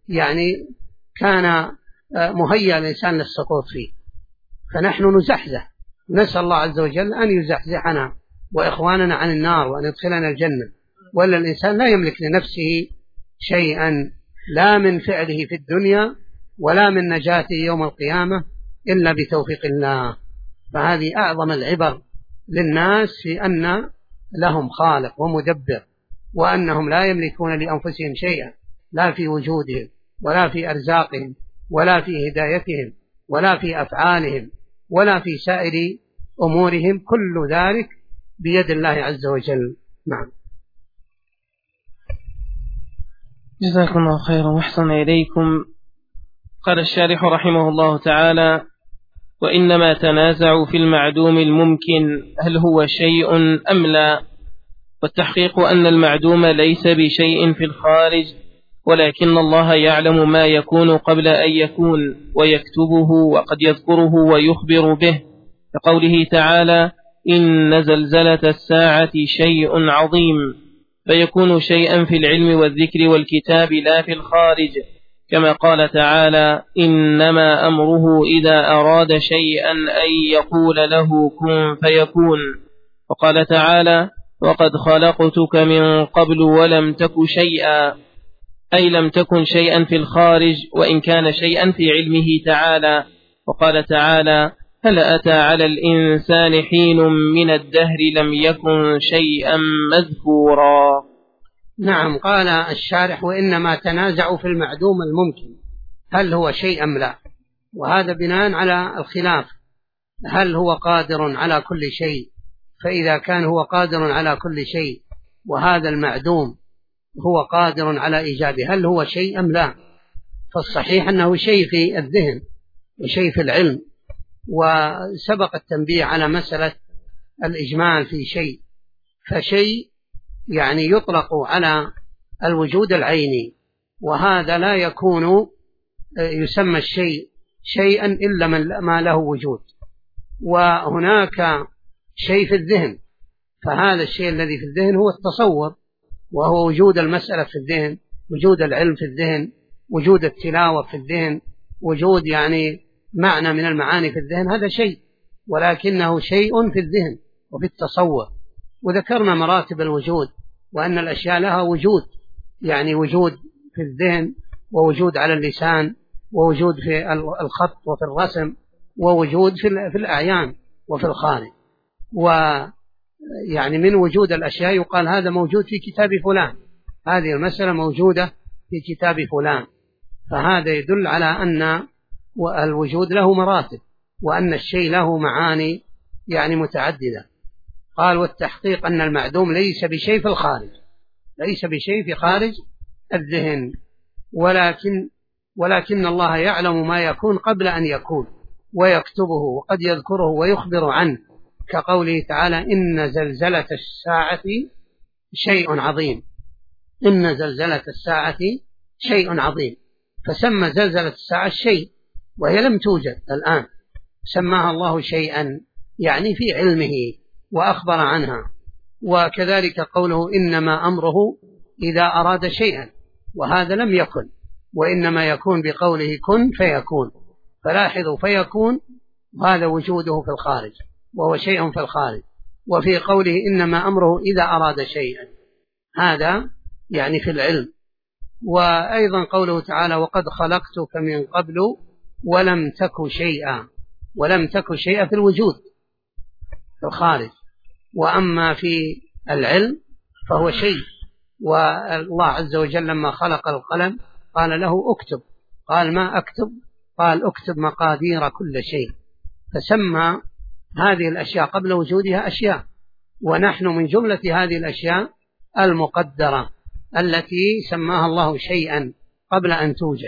Speaker 2: كان مهيأ الإنسان للسقوط فيه. فنحن نزحزح، نسأل الله عز وجل أن يزحزحنا وإخواننا عن النار وأن يدخلنا الجنة. ولا الإنسان لا يملك لنفسه شيئا، لا من فعله في الدنيا ولا من نجاته يوم القيامة إلا بتوفيق الله. فهذه أعظم العبر للناس في أن لهم خالق ومدبر، وأنهم لا يملكون لأنفسهم شيئا، لا في وجودهم ولا في أرزاقهم ولا في هدايتهم ولا في أفعالهم ولا في سائر أمورهم. كل ذلك بيد الله عز وجل. نعم.
Speaker 1: جزاكم الله خيرا وأحسن إليكم. قال الشارح رحمه الله تعالى: وإنما تنازعوا في المعدوم الممكن هل هو شيء أم لا، والتحقيق أن المعدوم ليس بشيء في الخارج، ولكن الله يعلم ما يكون قبل أن يكون ويكتبه وقد يذكره ويخبر به، كقوله تعالى: إن زلزلة الساعة شيء عظيم، فيكون شيئا في العلم والذكر والكتاب لا في الخارج، كما قال تعالى: إنما أمره إذا أراد شيئا أن يقول له كن فيكون. وقال تعالى: وقد خلقتك من قبل ولم تك شيئا، أي لم تكن شيئا في الخارج وإن كان شيئا في علمه تعالى. وقال تعالى: هل أتى على الإنسان حين من الدهر لم يكن شيئا مذكورا.
Speaker 2: نعم. قال الشارح: وإنما تنازعوا في المعدوم الممكن هل هو شيء أم لا، وهذا بناء على الخلاف، هل هو قادر على كل شيء؟ فإذا كان هو قادر على كل شيء وهذا المعدوم هو قادر على إيجاده، هل هو شيء أم لا؟ فالصحيح أنه شيء في الذهن وشيء في العلم. وسبق التنبيه على مسألة الإجمال في شيء، فشيء يطلق على الوجود العيني، وهذا لا يكون يسمى الشيء شيئا إلا ما له وجود. وهناك شيء في الذهن، فهذا الشيء الذي في الذهن هو التصور، وهو وجود المسألة في الذهن، وجود العلم في الذهن، وجود التلاوة في الذهن، وجود معنى من المعاني في الذهن. هذا شيء، ولكنه شيء في الذهن وفي التصور. وذكرنا مراتب الوجود، وأن الأشياء لها وجود، وجود في الذهن، ووجود على اللسان، ووجود في الخط وفي الرسم، ووجود في الأعيان وفي الخارج. من وجود الأشياء يقال هذا موجود في كتاب فلان، هذه المسألة موجودة في كتاب فلان. فهذا يدل على أن الوجود له مراتب، وأن الشيء له معاني متعددة. قال والتحقيق أن المعدوم ليس بشيء في الخارج، ليس بشيء في خارج الذهن، ولكن الله يعلم ما يكون قبل أن يكون ويكتبه، وقد يذكره ويخبر عنه، كقوله تعالى إن زلزلة الساعة شيء عظيم، إن زلزلة الساعة شيء عظيم، فسمى زلزلة الساعة شيء وهي لم توجد الآن، سماها الله شيئا يعني في علمه وأخبر عنها. وكذلك قوله إنما أمره إذا أراد شيئا، وهذا لم يكن، وإنما يكون بقوله كن فيكون، فلاحظوا فيكون هذا وجوده في الخارج وهو شيء في الخارج، وفي قوله إنما أمره إذا أراد شيئا هذا يعني في العلم. وأيضا قوله تعالى وقد خلقتك من قبل ولم تك شيئا، ولم تك شيئا في الوجود في الخارج، وأما في العلم فهو شيء. والله عز وجل لما خلق القلم قال له اكتب، قال ما أكتب، قال اكتب مقادير كل شيء، فسمى هذه الأشياء قبل وجودها أشياء، ونحن من جملة هذه الأشياء المقدرة التي سماها الله شيئا قبل أن توجد.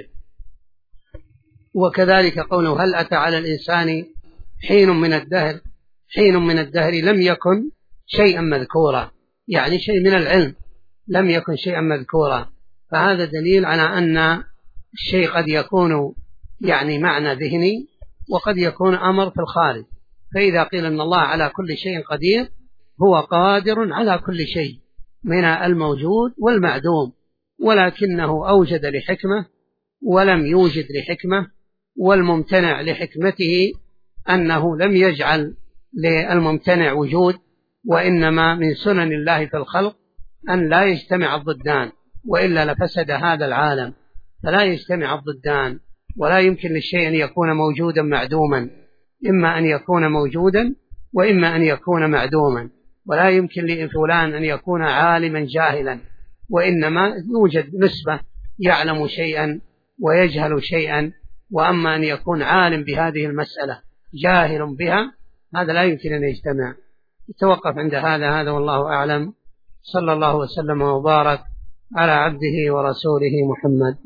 Speaker 2: وكذلك قوله هل أتى على الإنسان حين من الدهر لم يكن شيئا مذكورا، يعني شيء من العلم لم يكن شيئا مذكورا، فهذا دليل على أن الشيء قد يكون يعني معنى ذهني وقد يكون أمر في الخارج. فإذا قيل أن الله على كل شيء قدير هو قادر على كل شيء من الموجود والمعدوم، ولكنه أوجد لحكمة ولم يوجد لحكمة، والممتنع لحكمته أنه لم يجعل للممتنع وجود، وإنما من سنن الله في الخلق أن لا يجتمع الضدان، وإلا لفسد هذا العالم، فلا يجتمع الضدان، ولا يمكن للشيء أن يكون موجودا معدوما، إما أن يكون موجودا وإما أن يكون معدوما، ولا يمكن لفلان أن يكون عالما جاهلا، وإنما يوجد نسبة يعلم شيئا ويجهل شيئا، وأما أن يكون عالم بهذه المسألة جاهل بها هذا لا يمكن أن يجتمع. يتوقف عند هذا والله أعلم، صلى الله وسلم وبارك على عبده ورسوله محمد.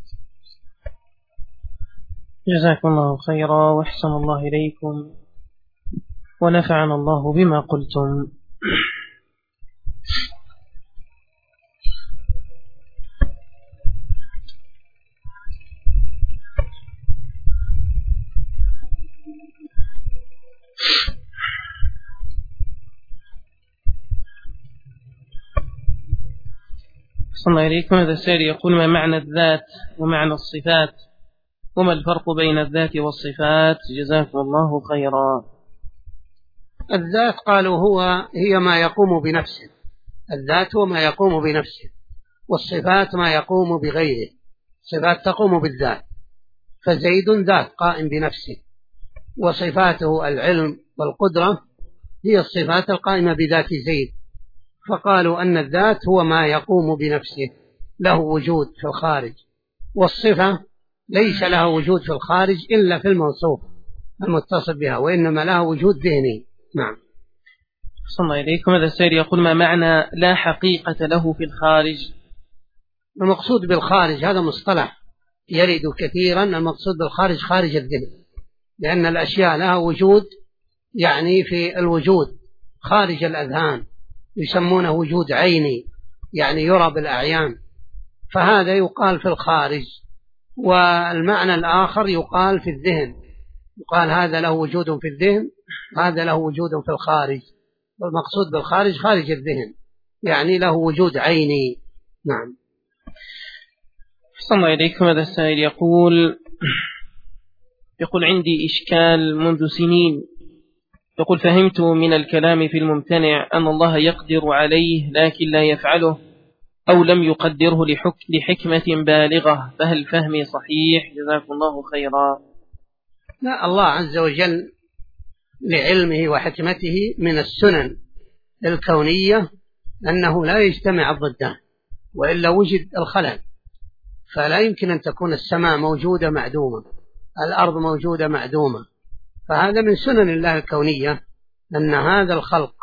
Speaker 1: جزاكم الله خيرا وأحسن الله إليكم ونفعنا الله بما قلتم. صلى إليكم. هذا السائل يقول ما معنى الذات ومعنى الصفات، وما الفرق بين الذات والصفات؟ جزاكم الله خيرا.
Speaker 2: الذات قالوا هي ما يقوم بنفسه، الذات هو ما يقوم بنفسه، والصفات ما يقوم بغيره، صفات تقوم بالذات، فزيد ذات قائم بنفسه، وصفاته العلم والقدرة هي الصفات القائمة بذات زيد، فقالوا أن الذات هو ما يقوم بنفسه له وجود في الخارج، والصفة ليس لها وجود في الخارج إلا في الموصوف المتصل بها، وإنما لها وجود ذهني. نعم.
Speaker 1: صلى الله إليكم. هذا السائل يقول ما معنى لا حقيقة له في الخارج؟
Speaker 2: المقصود بالخارج هذا مصطلح يرد كثيرا، المقصود بالخارج خارج الذهن، لأن الأشياء لها وجود يعني في الوجود خارج الأذهان، يسمونه وجود عيني يعني يرى بالأعيان، فهذا يقال في الخارج. والمعنى الآخر يقال في الذهن، يقال هذا له وجود في الذهن، هذا له وجود في الخارج، والمقصود بالخارج خارج الذهن يعني له وجود عيني. نعم.
Speaker 1: صلى الله إليكم. هذا السائل يقول عندي إشكال منذ سنين، يقول فهمت من الكلام في الممتنع أن الله يقدر عليه لكن لا يفعله، أو لم يقدره لحكمة بالغة، فهل فهمي صحيح؟ جزاكم الله خيرا.
Speaker 2: لا، الله عز وجل لعلمه وحكمته من السنن الكونية أنه لا يجتمع الضدان، وإلا وجد الخلل، فلا يمكن أن تكون السماء موجودة معدومة، الأرض موجودة معدومة، فهذا من سنن الله الكونية أن هذا الخلق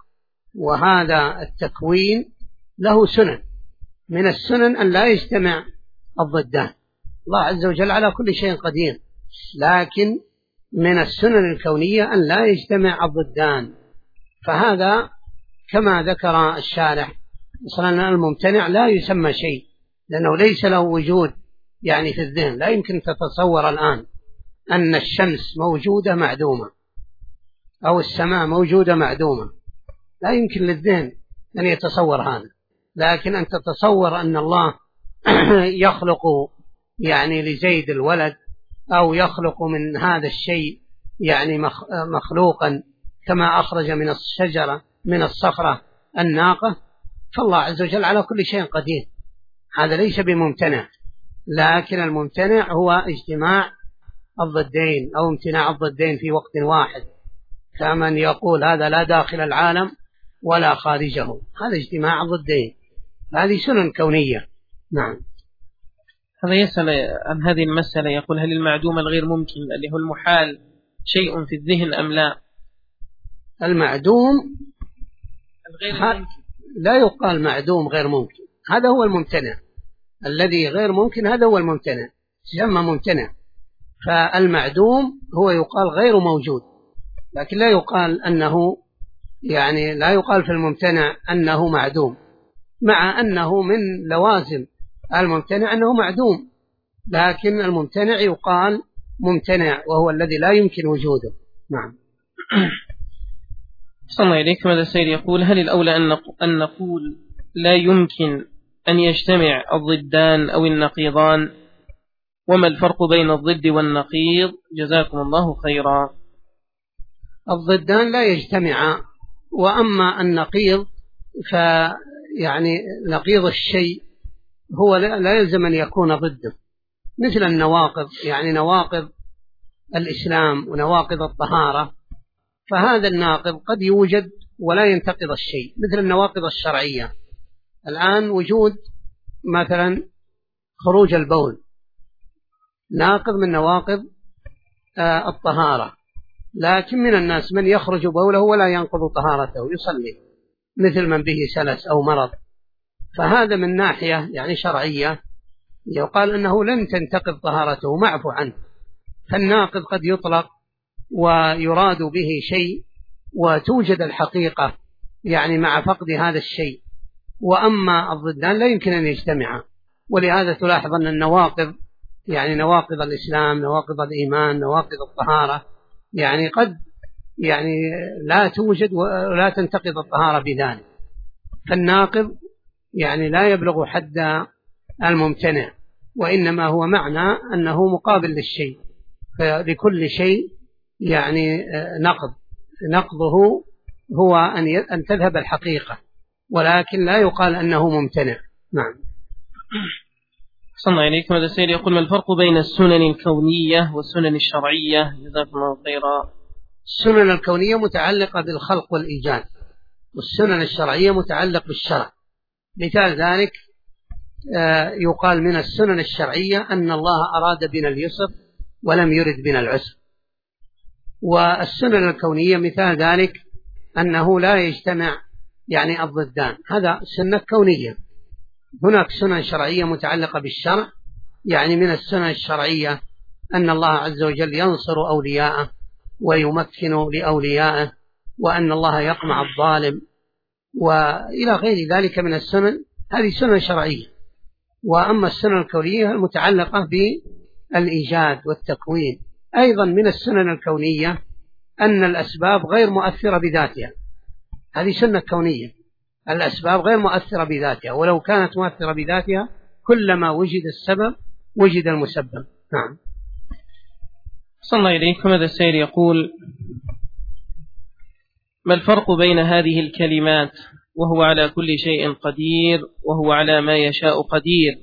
Speaker 2: وهذا التكوين له سنن، من السنن أن لا يجتمع الضدان. الله عز وجل على كل شيء قدير، لكن من السنن الكونية أن لا يجتمع الضدان. فهذا كما ذكر الشارح مثلا الممتنع لا يسمى شيء، لأنه ليس له وجود يعني في الذهن. لا يمكن تتصور الآن أن الشمس موجودة معدومة أو السماء موجودة معدومة، لا يمكن للذهن أن يتصور هذا. لكن أن تتصور أن الله يخلق يعني لزيد الولد، أو يخلق من هذا الشيء يعني مخلوقا كما أخرج من الشجرة من الصخرة الناقة، فالله عز وجل على كل شيء قدير، هذا ليس بممتنع. لكن الممتنع هو اجتماع الضدين أو امتناع الضدين في وقت واحد، كمن يقول هذا لا داخل العالم ولا خارجه، هذا اجتماع الضدين، هذه سنن كونية. نعم.
Speaker 1: هذا يسأل عن هذه المسألة، يقول هل المعدوم الغير ممكن اللي هو المحال شيء في الذهن أم لا؟
Speaker 2: المعدوم
Speaker 1: الغير ممكن
Speaker 2: لا يقال معدوم غير ممكن، هذا هو الممتنع. الذي غير ممكن هذا هو الممتنع، يسمى ممتنع. فالمعدوم هو يقال غير موجود، لكن لا يقال أنه يعني لا يقال في الممتنع أنه معدوم، مع أنه من لوازم الممتنع أنه معدوم، لكن الممتنع يقال ممتنع وهو الذي لا يمكن وجوده. نعم.
Speaker 1: صلى الله عليكم. هذا السيد يقول هل الأولى أن نقول لا يمكن أن يجتمع الضدان أو النقيضان، وما الفرق بين الضد والنقيض؟ جزاكم الله خيرا.
Speaker 2: الضدان لا يجتمعا، وأما النقيض فيعني نقيض الشيء هو لا يلزم أن يكون ضده، مثل النواقض، يعني نواقض الإسلام ونواقض الطهارة، فهذا الناقض قد يوجد ولا ينتقض الشيء، مثل النواقض الشرعية. الآن وجود مثلا خروج البول ناقض من نواقض الطهارة، لكن من الناس من يخرج بوله ولا ينقض طهارته يصلي، مثل من به سلس أو مرض، فهذا من ناحية يعني شرعية يقال أنه لن تنتقض طهارته معفو عنه. فالناقض قد يطلق ويراد به شيء وتوجد الحقيقة يعني مع فقد هذا الشيء، وأما الضدان لا يمكن أن يجتمعا. ولهذا تلاحظ أن النواقض يعني نواقض الإسلام، نواقض الإيمان، نواقض الطهارة، يعني قد يعني لا توجد ولا تنتقض الطهارة بذلك. فالناقض يعني لا يبلغ حد الممتنع، وإنما هو معنى أنه مقابل للشيء، فلكل شيء يعني نقضه هو أن تذهب الحقيقة، ولكن لا يقال أنه ممتنع. نعم.
Speaker 1: صلى الله عليكم. هذا السيد يقول ما الفرق بين السنن الكونية والسنن الشرعية؟ جزاكم الله خيرا.
Speaker 2: السنن الكونية متعلقة بالخلق والإيجاد، والسنن الشرعية متعلق بالشرع. مثال ذلك يقال من السنن الشرعية أن الله أراد بنا اليسر ولم يرد بنا العسر. والسنن الكونية مثال ذلك أنه لا يجتمع يعني الضدان، هذا سنة كونية. هناك سنن شرعية متعلقة بالشرع، يعني من السنن الشرعية أن الله عز وجل ينصر أولياءه ويمكن لأوليائه، وأن الله يقمع الظالم، وإلى غير ذلك من السنن، هذه سنن شرعية. وأما السنن الكونية المتعلقة بالإيجاد والتكوين، أيضا من السنن الكونية أن الأسباب غير مؤثرة بذاتها، هذه سنة كونية، الأسباب غير مؤثرة بذاتها، ولو كانت مؤثرة بذاتها كلما وجد السبب وجد المسبب. نعم.
Speaker 1: صلى الله عليكم. هذا السيد يقول ما الفرق بين هذه الكلمات وهو على كل شيء قدير وهو على ما يشاء قدير،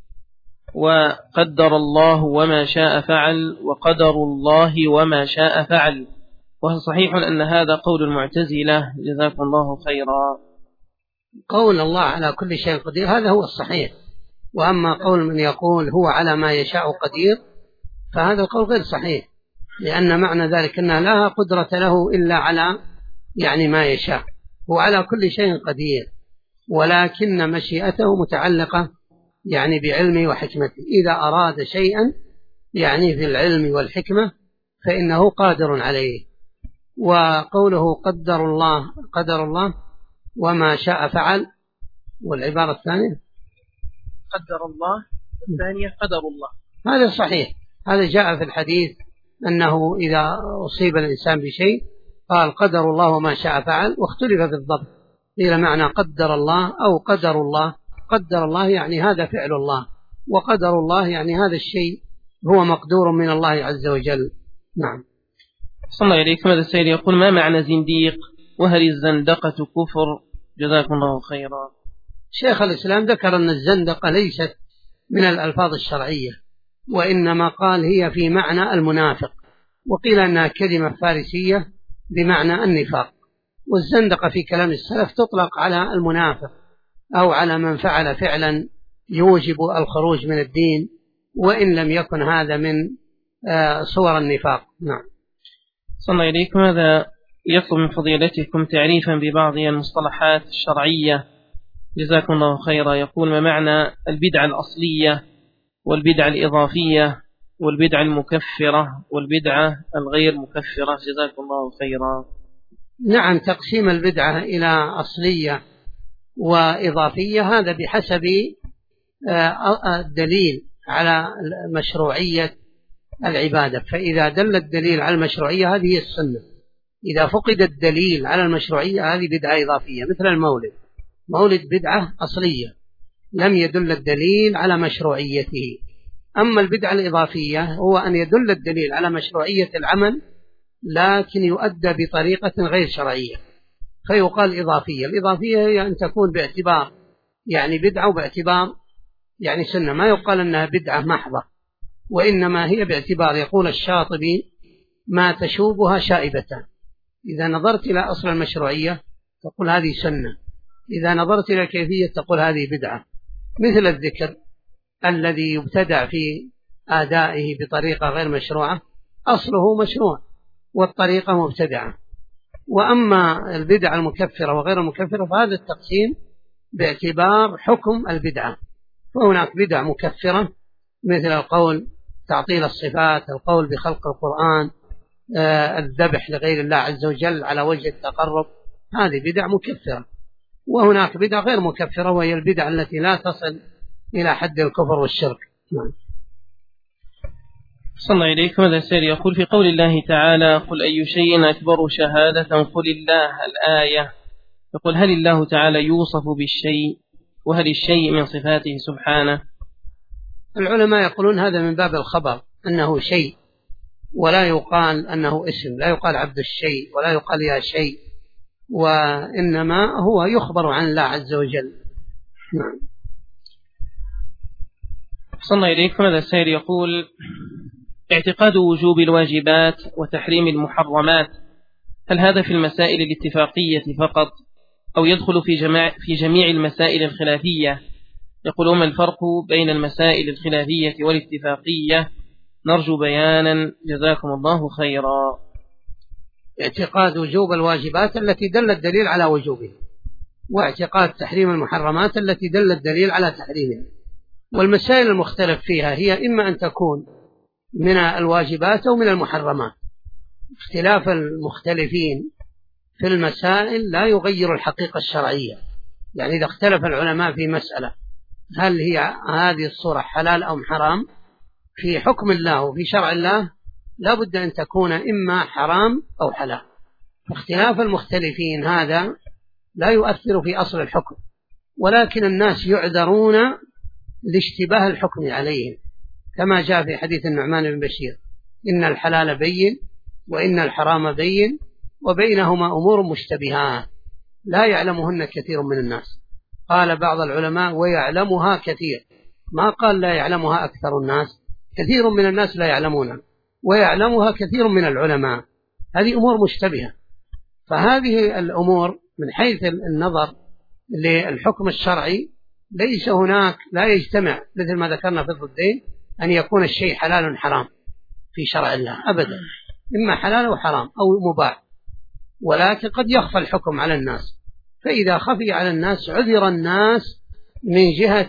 Speaker 1: وقدر الله وما شاء فعل، وقدر الله وما شاء فعل، وهل صحيح أن هذا قول المعتزلة؟ جزاكم الله خيرا.
Speaker 2: قول الله على كل شيء قدير هذا هو الصحيح، وأما قول من يقول هو على ما يشاء قدير فهذا القول غير صحيح، لأن معنى ذلك أنها لا قدرة له إلا على يعني ما يشاء، هو على كل شيء قدير، ولكن مشيئته متعلقة يعني بعلمه وحكمته. إذا أراد شيئا يعني في العلم والحكمة فإنه قادر عليه. وقوله قدر الله وما شاء فعل، والعبارة الثانية
Speaker 1: قدر الله، الثانية قدر الله.
Speaker 2: هذا صحيح، هذا جاء في الحديث أنه إذا أصيب الإنسان بشيء قال قدر الله وما شاء فعل، واختلف في الضبط إلى معنى قدر الله أو قدر الله. قدر الله يعني هذا فعل الله، وقدر الله يعني هذا الشيء هو مقدور من الله عز وجل. نعم.
Speaker 1: صلى الله عليكم. هذا السائل يقول: ما معنى زنديق؟ وهل الزندقة كفر؟ جزاكم الله خيرا.
Speaker 2: شيخ الإسلام ذكر أن الزندقة ليست من الألفاظ الشرعية، وإنما قال هي في معنى المنافق، وقيل أنها كلمة فارسية بمعنى النفاق. والزندقة في كلام السلف تطلق على المنافق أو على من فعل فعلا يوجب الخروج من الدين، وإن لم يكن هذا من صور النفاق. نعم.
Speaker 1: صلى الله عليكم. هذا يطلب من فضيلتكم تعريفا ببعض المصطلحات الشرعية، جزاكم الله خيرا. يقول: ما معنى البدعة الأصلية والبدعة الإضافية والبدعة المكفرة والبدعة الغير مكفرة؟ جزاكم الله خيرا.
Speaker 2: نعم، تقسيم البدعة إلى أصلية وإضافية هذا بحسب الدليل على مشروعية العبادة. فإذا دل الدليل على المشروعية هذه هي السنة. إذا فقد الدليل على المشروعية هذه بدعة إضافية، مثل مولد بدعة أصلية لم يدل الدليل على مشروعيته. أما البدعة الإضافية هو أن يدل الدليل على مشروعية العمل لكن يؤدى بطريقة غير شرعية، فيقال إضافية. الإضافية هي أن تكون باعتبار يعني بدعة وباعتبار يعني سنة، ما يقال أنها بدعة محضة، وإنما هي باعتبار، يقول الشاطبي: ما تشوبها شائبتان. إذا نظرت إلى أصل المشروعية تقول هذه سنة، إذا نظرت إلى كيفية تقول هذه بدعة. مثل الذكر الذي يبتدع في آدائه بطريقة غير مشروعة أصله مشروع والطريقة مبتدعة. وأما البدعة المكفرة وغير المكفرة فهذا التقسيم باعتبار حكم البدعة. فهناك بدعة مكفرة مثل القول تعطيل الصفات، القول بخلق القرآن، الذبح لغير الله عز وجل على وجه التقرب، هذه بدعة مكفرة. وهناك بدعة غير مكفرة وهي البدعة التي لا تصل إلى حد الكفر والشرك.
Speaker 1: صلى الله عليكم. هذا السائل يقول: في قول الله تعالى: قل أي شيء أكبر شهادة قل الله، الآية، يقول: هل الله تعالى يوصف بالشيء؟ وهل الشيء من صفاته سبحانه؟
Speaker 2: العلماء يقولون هذا من باب الخبر، أنه شيء، ولا يقال أنه اسم، لا يقال عبد الشيء ولا يقال يا شيء، وإنما هو يخبر عن الله عز وجل. نعم.
Speaker 1: صلى الله عليكم. هذا السائل يقول: اعتقاد وجوب الواجبات وتحريم المحرمات، هل هذا في المسائل الاتفاقية فقط أو يدخل في جميع المسائل الخلافية؟ يقول: ما الفرق بين المسائل الخلافية والاتفاقية؟ نرجو بيانا جزاكم الله خيرا.
Speaker 2: اعتقاد وجوب الواجبات التي دل الدليل على وجوبها، واعتقاد تحريم المحرمات التي دل الدليل على تحريمها. والمسائل المختلف فيها هي إما أن تكون من الواجبات أو من المحرمات. اختلاف المختلفين في المسائل لا يغير الحقيقة الشرعية. يعني إذا اختلف العلماء في مسألة هل هي هذه الصورة حلال أو حرام، في حكم الله وفي شرع الله لا بد أن تكون إما حرام أو حلال. فاختلاف المختلفين هذا لا يؤثر في أصل الحكم، ولكن الناس يعذرون لاشتباه الحكم عليهم، كما جاء في حديث النعمان بن بشير: إن الحلال بين وإن الحرام بين وبينهما أمور مشتبهات لا يعلمهن كثير من الناس. قال بعض العلماء: ويعلمها كثير، ما قال لا يعلمها أكثر الناس، كثير من الناس لا يعلمونها، ويعلمها كثير من العلماء. هذه أمور مشتبهة. فهذه الأمور من حيث النظر للحكم الشرعي ليس هناك، لا يجتمع مثل ما ذكرنا في الضدين أن يكون الشيء حلال حرام في شرع الله أبدا، إما حلال أو حرام أو مباح، ولكن قد يخفى الحكم على الناس فإذا خفي على الناس عذر الناس من جهة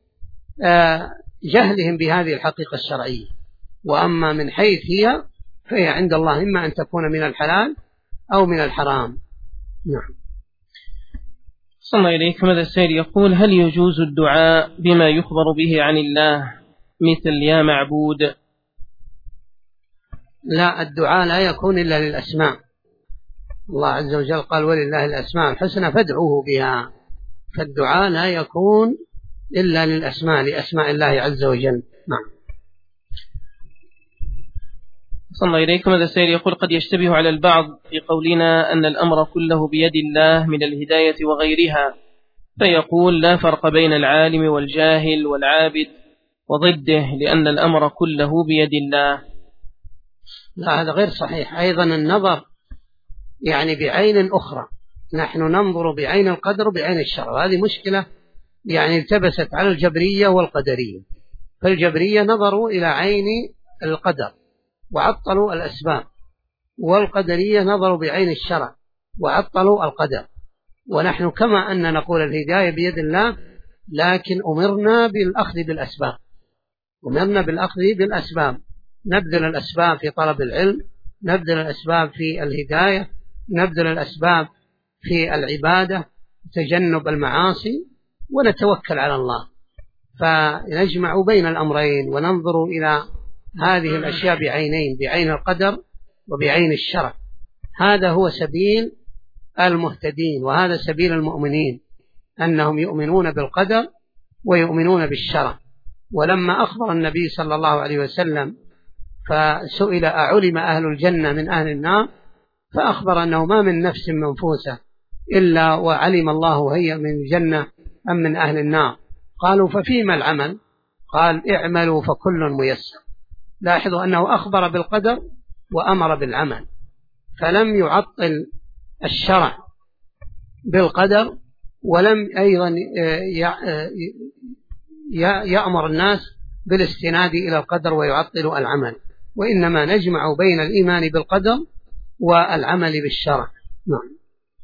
Speaker 2: جهلهم بهذه الحقيقة الشرعية، وأما من حيث فهي عند الله إما أن تكون من الحلال أو من الحرام. نعم.
Speaker 1: صلى إليك. ماذا السائل يقول: هل يجوز الدعاء بما يخبر به عن الله مثل يا معبود؟
Speaker 2: لا، الدعاء لا يكون إلا للأسماء. الله عز وجل قال: ولله الأسماء الحسنى فادعوه بها. فالدعاء لا يكون إلا لأسماء الله عز وجل. نعم.
Speaker 1: صلى الله إليكم. هذا السائل يقول: قد يشتبه على البعض في قولنا أن الأمر كله بيد الله من الهداية وغيرها، فيقول لا فرق بين العالم والجاهل والعابد وضده لأن الأمر كله بيد الله.
Speaker 2: لا، هذا غير صحيح. أيضا النظر يعني بعين أخرى، نحن ننظر بعين القدر وبعين الشرع، هذه مشكلة يعني التبست على الجبرية والقدرية. فالجبرية نظروا إلى عين القدر وعطلوا الأسباب، والقدرية نظروا بعين الشرع وعطلوا القدر. ونحن كما أن نقول الهداية بيد الله، لكن أمرنا بالأخذ بالأسباب، نبذل الأسباب في طلب العلم، نبذل الأسباب في الهداية، نبذل الأسباب في العبادة، تجنب المعاصي، ونتوكل على الله. فنجمع بين الأمرين وننظر إلى هذه الأشياء بعينين، بعين القدر وبعين الشرع. هذا هو سبيل المهتدين، وهذا سبيل المؤمنين، أنهم يؤمنون بالقدر ويؤمنون بالشرع. ولما أخبر النبي صلى الله عليه وسلم فسئل أعلم أهل الجنة من أهل النار، فأخبر أنه ما من نفس منفوسة إلا وعلم الله هي من الجنة أم من أهل النار. قالوا ففيما العمل؟ قال اعملوا فكل ميسر. لاحظوا أنه أخبر بالقدر وأمر بالعمل، فلم يعطل الشرع بالقدر، ولم أيضا يأمر الناس بالاستناد إلى القدر ويعطل العمل، وإنما نجمع بين الإيمان بالقدر والعمل بالشرع. نعم.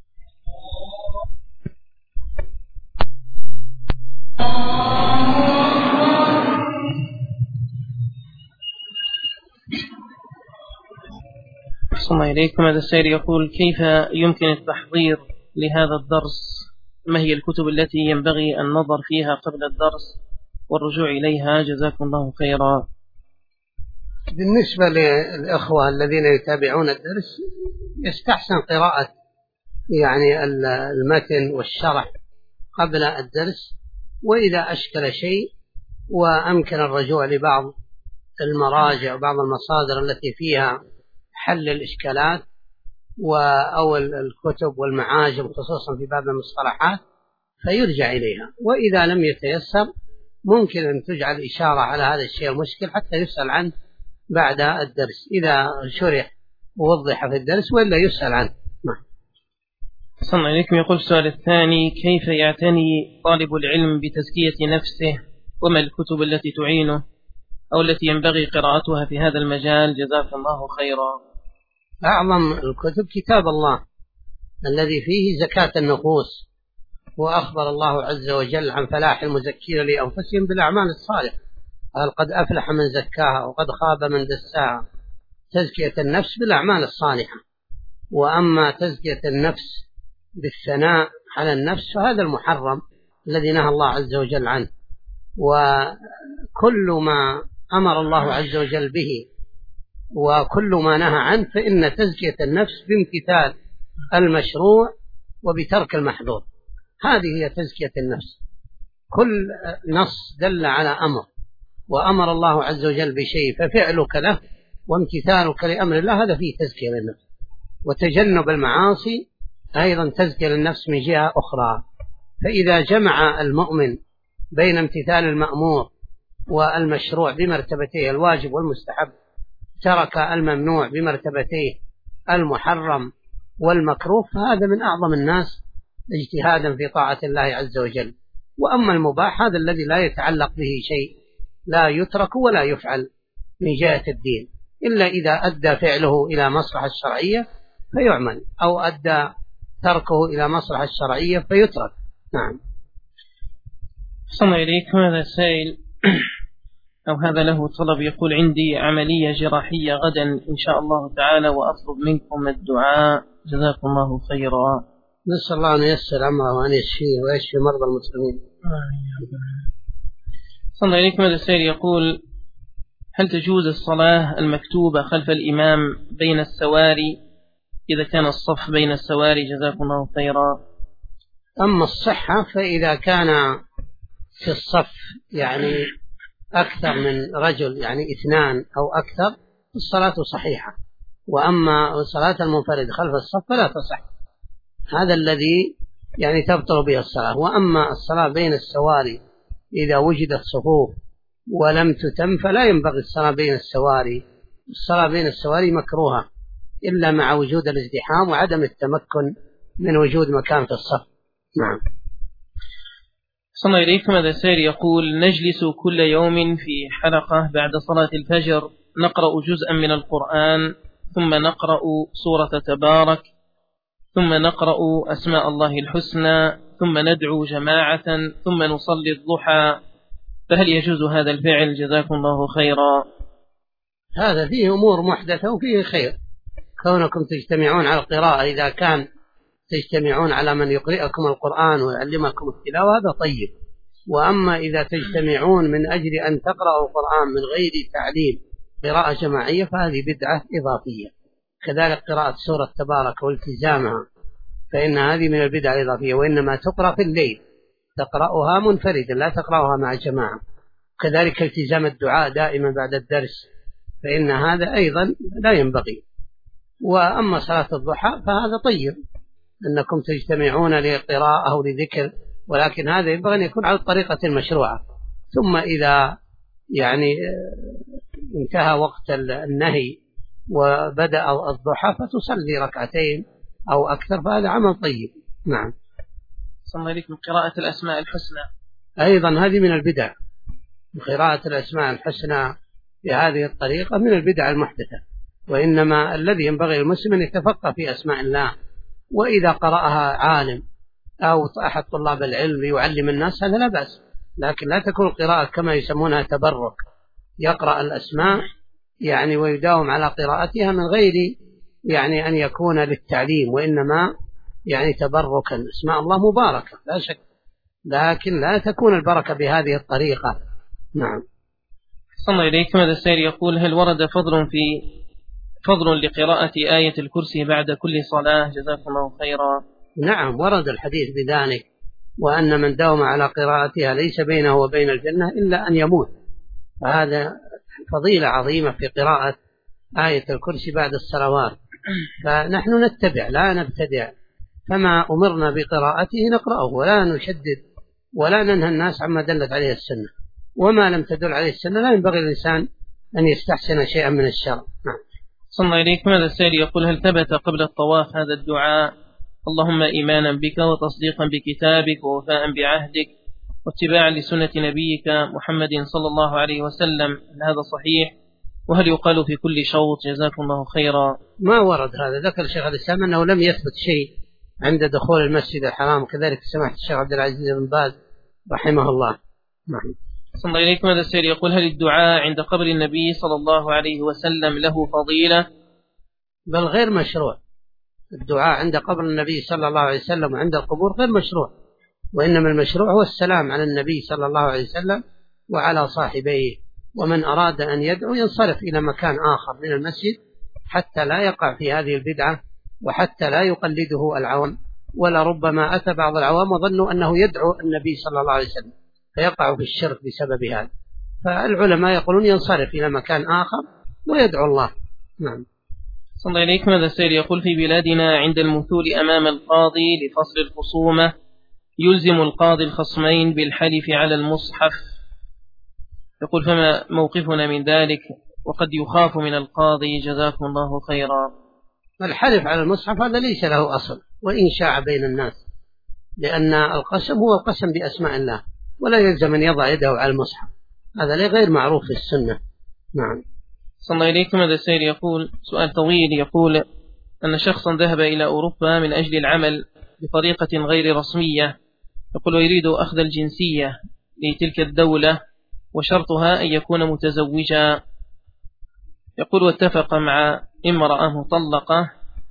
Speaker 1: صلى الله إليكم. هذا السائل يقول: كيف يمكن التحضير لهذا الدرس؟ ما هي الكتب التي ينبغي النظر فيها قبل الدرس والرجوع إليها؟ جزاكم الله خيرا.
Speaker 2: بالنسبة للإخوة الذين يتابعون الدرس، يستحسن قراءة يعني المتن والشرح قبل الدرس، وإذا أشكل شيء وأمكن الرجوع لبعض المراجع وبعض المصادر التي فيها حل الإشكالات أو الكتب والمعاجم خصوصا في باب المصطلحات فيرجع إليها. وإذا لم يتيسر ممكن أن تجعل إشارة على هذا الشيء المشكل حتى يسأل عنه بعد الدرس إذا شرح ووضح في الدرس، وإلا يسأل عنه.
Speaker 1: صلى الله عليكم. يقول السؤال الثاني: كيف يعتني طالب العلم بتزكية نفسه، وما الكتب التي تعينه أو التي ينبغي قراءتها في هذا المجال؟ جزاك الله خيرا.
Speaker 2: أعظم الكتب كتاب الله الذي فيه زكاة النفوس، وأخبر الله عز وجل عن فلاح المزكين لأنفسهم بالأعمال الصالحة، قال قد أفلح من زكاها وقد خاب من دساها. تزكية النفس بالأعمال الصالحة. وأما تزكية النفس بالثناء على النفس فهذا المحرم الذي نهى الله عز وجل عنه. وكل ما أمر الله عز وجل به وكل ما نهى عنه فإن تزكية النفس بامتثال المشروع وبترك المحظور، هذه هي تزكية النفس. كل نص دل على أمر وأمر الله عز وجل بشيء ففعلك له وامتثالك لأمر الله، هذا فيه تزكية للنفس. وتجنب المعاصي أيضا تزكية للنفس من جهة أخرى. فإذا جمع المؤمن بين امتثال المأمور والمشروع بمرتبتيه الواجب والمستحب، ترك الممنوع بمرتبتيه المحرم والمكروه، فهذا من أعظم الناس اجتهادا في طاعة الله عز وجل. وأما المباح هذا الذي لا يتعلق به شيء، لا يترك ولا يفعل من جهة الدين إلا إذا أدى فعله إلى مصلحة الشرعية فيعمل، أو أدى تركه إلى مصلحة الشرعية فيترك. نعم.
Speaker 1: صلى إليكم. هذا سائل أو هذا له طلب، يقول: عندي عملية جراحية غدا إن شاء الله تعالى وأطلب منكم الدعاء، جزاكم الله خيرا.
Speaker 2: نسأل الله أن ييسر أمره وأن يشفيه ويشفي مرضى المسلمين.
Speaker 1: صلى إليكم. هذا السائل يقول: هل تجوز الصلاة المكتوبة خلف الإمام بين السواري إذا كان الصف بين السواري؟ جزاكم الله خيرا.
Speaker 2: أما الصحة فإذا كان في الصف يعني أكثر من رجل، يعني 2 أو أكثر، الصلاة صحيحة. وأما صلاة المنفرد خلف الصف فلا تصح، هذا الذي يعني تبطل به الصلاة. وأما الصلاة بين السواري إذا وجدت صفوف ولم تتم فلا ينبغي الصلاة بين السواري. الصلاة بين السواري مكروهة إلا مع وجود الازدحام وعدم التمكن من وجود مكان في الصف. نعم.
Speaker 1: صلى إليكم. هذا السائل يقول: نجلس كل يوم في حلقة بعد صلاة الفجر نقرأ جزءا من القرآن، ثم نقرأ سورة تبارك، ثم نقرأ أسماء الله الحسنى، ثم ندعو جماعة، ثم نصلي الضحى، فهل يجوز هذا الفعل؟ جزاكم الله خيرا.
Speaker 2: هذا فيه أمور محدثة وفيه خير. كونكم تجتمعون على القراءة، إذا كان تجتمعون على من يقرئكم القرآن ويعلمكم التلاوة هذا طيب. وأما إذا تجتمعون من أجل أن تقرأوا القرآن من غير تعليم قراءة جماعية فهذه بدعة إضافية. كذلك قراءة سورة تبارك والتزامها فإن هذه من البدع الإضافية، وإنما تقرأ في الليل، تقرأها منفردا لا تقرأها مع جماعة. كذلك التزام الدعاء دائما بعد الدرس فإن هذا أيضا لا ينبغي. وأما صلاة الضحى فهذا طيب أنكم تجتمعون لقراءة أو لذكر، ولكن هذا ينبغي أن يكون على الطريقة المشروعة. ثم إذا يعني انتهى وقت النهي وبدأ الضحى فتصلي 2 ركعتين أو أكثر، فهذا عمل طيب. نعم.
Speaker 1: صلى عليكم. قراءة الأسماء الحسنى
Speaker 2: أيضا هذه من البدع. قراءة الأسماء الحسنى بهذه الطريقة من البدع المحدثة. وإنما الذي ينبغي المسلم أن يتفقه في أسماء الله، وإذا قرأها عالم أو أحد طلاب العلم يعلم الناس هذا لا بأس، لكن لا تكون القراءة كما يسمونها تبرك، يقرأ الأسماء يعني ويداوم على قراءتها من غير يعني أن يكون للتعليم، وإنما يعني تبركا. اسماء الله مباركة لا شك، لكن لا تكون البركة بهذه الطريقة. نعم.
Speaker 1: صلى إليكم. هذا السائل يقول: هل ورد فضل لقراءة آية الكرسي بعد كل صلاة؟ جزاكم الله خيرا.
Speaker 2: نعم ورد الحديث بذلك، وأن من داوم على قراءتها ليس بينه وبين الجنة إلا أن يموت، فهذا فضيلة عظيمة في قراءة آية الكرسي بعد الصلوات. فنحن نتبع لا نبتدع، فما أمرنا بقراءته نقرأه ولا نشدد ولا ننهى الناس عما دلت عليه السنة، وما لم تدل عليه السنة لا ينبغي الإنسان أن يستحسن شيئا من الشرع. نعم.
Speaker 1: صلى إليكم. هذا السائل يقول: هل ثبت قبل الطواف هذا الدعاء: اللهم إيمانا بك وتصديقا بكتابك ووفاء بعهدك واتباعا لسنة نبيك محمد صلى الله عليه وسلم، هذا صحيح؟ وهل يقال في كل شوط؟ جزاكم الله خيرا.
Speaker 2: ما ورد هذا. ذكر الشيخ الإسلام أنه لم يثبت شيء عند دخول المسجد الحرام، كذلك سماحة الشيخ عبد العزيز بن باز رحمه الله. نعم.
Speaker 1: صلى إليكم. هذا السائل يقول: هل الدعاء عند قبر النبي صلى الله عليه وسلم له فضيلة؟
Speaker 2: بل غير مشروع. الدعاء عند قبر النبي صلى الله عليه وسلم وعند القبور غير مشروع، وإنما المشروع هو السلام على النبي صلى الله عليه وسلم وعلى صاحبيه، ومن أراد أن يدعو ينصرف إلى مكان آخر من المسجد حتى لا يقع في هذه البدعة وحتى لا يقلده العوام. ولا ربما أتى بعض العوام وظنوا أنه يدعو النبي صلى الله عليه وسلم فيقع في الشرك بسبب هذا، فالعلماء يقولون ينصرف إلى مكان آخر ويدعو الله. نعم.
Speaker 1: صلى إليكم. هذا السائل يقول: في بلادنا عند المثول أمام القاضي لفصل الخصومة يلزم القاضي الخصمين بالحلف على المصحف، يقول: فما موقفنا من ذلك وقد يخاف من القاضي؟ جزاكم الله خيرا.
Speaker 2: الحلف على المصحف هذا ليس له أصل وإن شاع بين الناس، لأن القسم هو القسم بأسماء الله ولا يلزم أن يضع يده على المصحف، هذا غير معروف في السنة. نعم.
Speaker 1: صلى الله إليكم. هذا السائل يقول سؤال طويل، يقول: أن شخصا ذهب إلى أوروبا من أجل العمل بطريقة غير رسمية، يقول ويريد أخذ الجنسية لتلك الدولة وشرطها أن يكون متزوجا. يقول واتفق مع امرأة مطلقة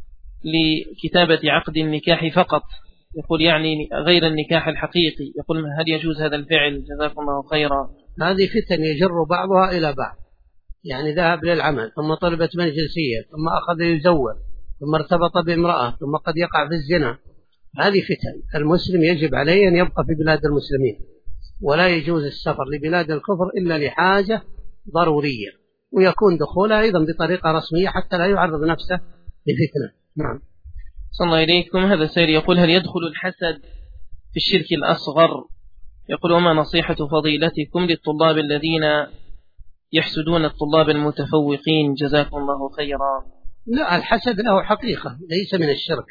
Speaker 1: لكتابة عقد النكاح فقط، يقول يعني غير النكاح الحقيقي. يقول هل يجوز هذا الفعل؟ جزاكم الله خيرا.
Speaker 2: هذه فتن يجر بعضها إلى بعض، يعني ذهب للعمل ثم طلبت من الجنسية ثم أخذ يزور ثم ارتبط بامرأة ثم قد يقع في الزنا. هذه فتن. المسلم يجب عليه أن يبقى في بلاد المسلمين، ولا يجوز السفر لبلاد الكفر إلا لحاجة ضرورية، ويكون دخولها أيضا بطريقة رسمية حتى لا يعرض نفسه لفتنة. نعم.
Speaker 1: صلى الله إليكم. هذا السائل يقول هل يدخل الحسد في الشرك الأصغر؟ يقول وما نصيحة فضيلتكم للطلاب الذين يحسدون الطلاب المتفوقين؟ جزاكم الله خيرا.
Speaker 2: لا، الحسد له حقيقة ليس من الشرك،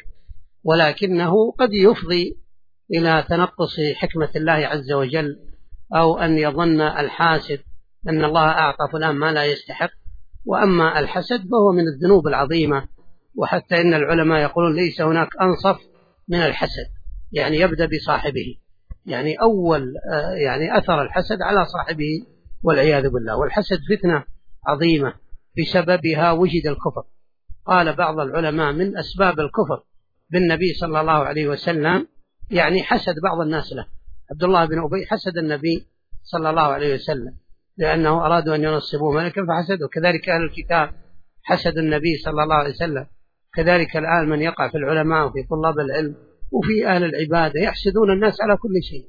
Speaker 2: ولكنه قد يفضي إلى تنقص حكمة الله عز وجل، أو أن يظن الحاسد أن الله أعطى فلان ما لا يستحق. وأما الحسد فهو من الذنوب العظيمة، وحتى إن العلماء يقولون ليس هناك أنصف من الحسد، يعني يبدأ بصاحبه، يعني أول يعني أثر الحسد على صاحبه والعياذ بالله. والحسد فتنة عظيمة بسببها وجد الكفر. قال بعض العلماء من أسباب الكفر بالنبي صلى الله عليه وسلم يعني حسد بعض الناس له. عبد الله بن أبي حسد النبي صلى الله عليه وسلم لأنه أرادوا أن ينصبوه ملكا فحسدوا. كذلك أهل الكتاب حسد النبي صلى الله عليه وسلم. كذلك الآن من يقع في العلماء وفي طلاب العلم وفي أهل العبادة يحسدون الناس على كل شيء،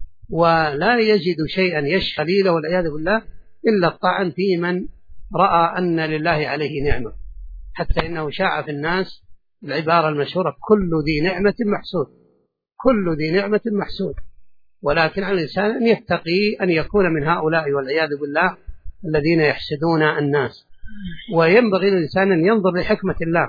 Speaker 2: ولا يجد شيئا يشفى له والعياذ بالله إلا الطعن في من رأى أن لله عليه نعمة، حتى إنه شاع في الناس العبارة المشهورة كل ذي نعمة محسود، كل ذي نعمة محسود. ولكن على الإنسان أن يتقي أن يكون من هؤلاء والعياذ بالله الذين يحسدون الناس. وينبغي للإنسان أن ينظر لحكمة الله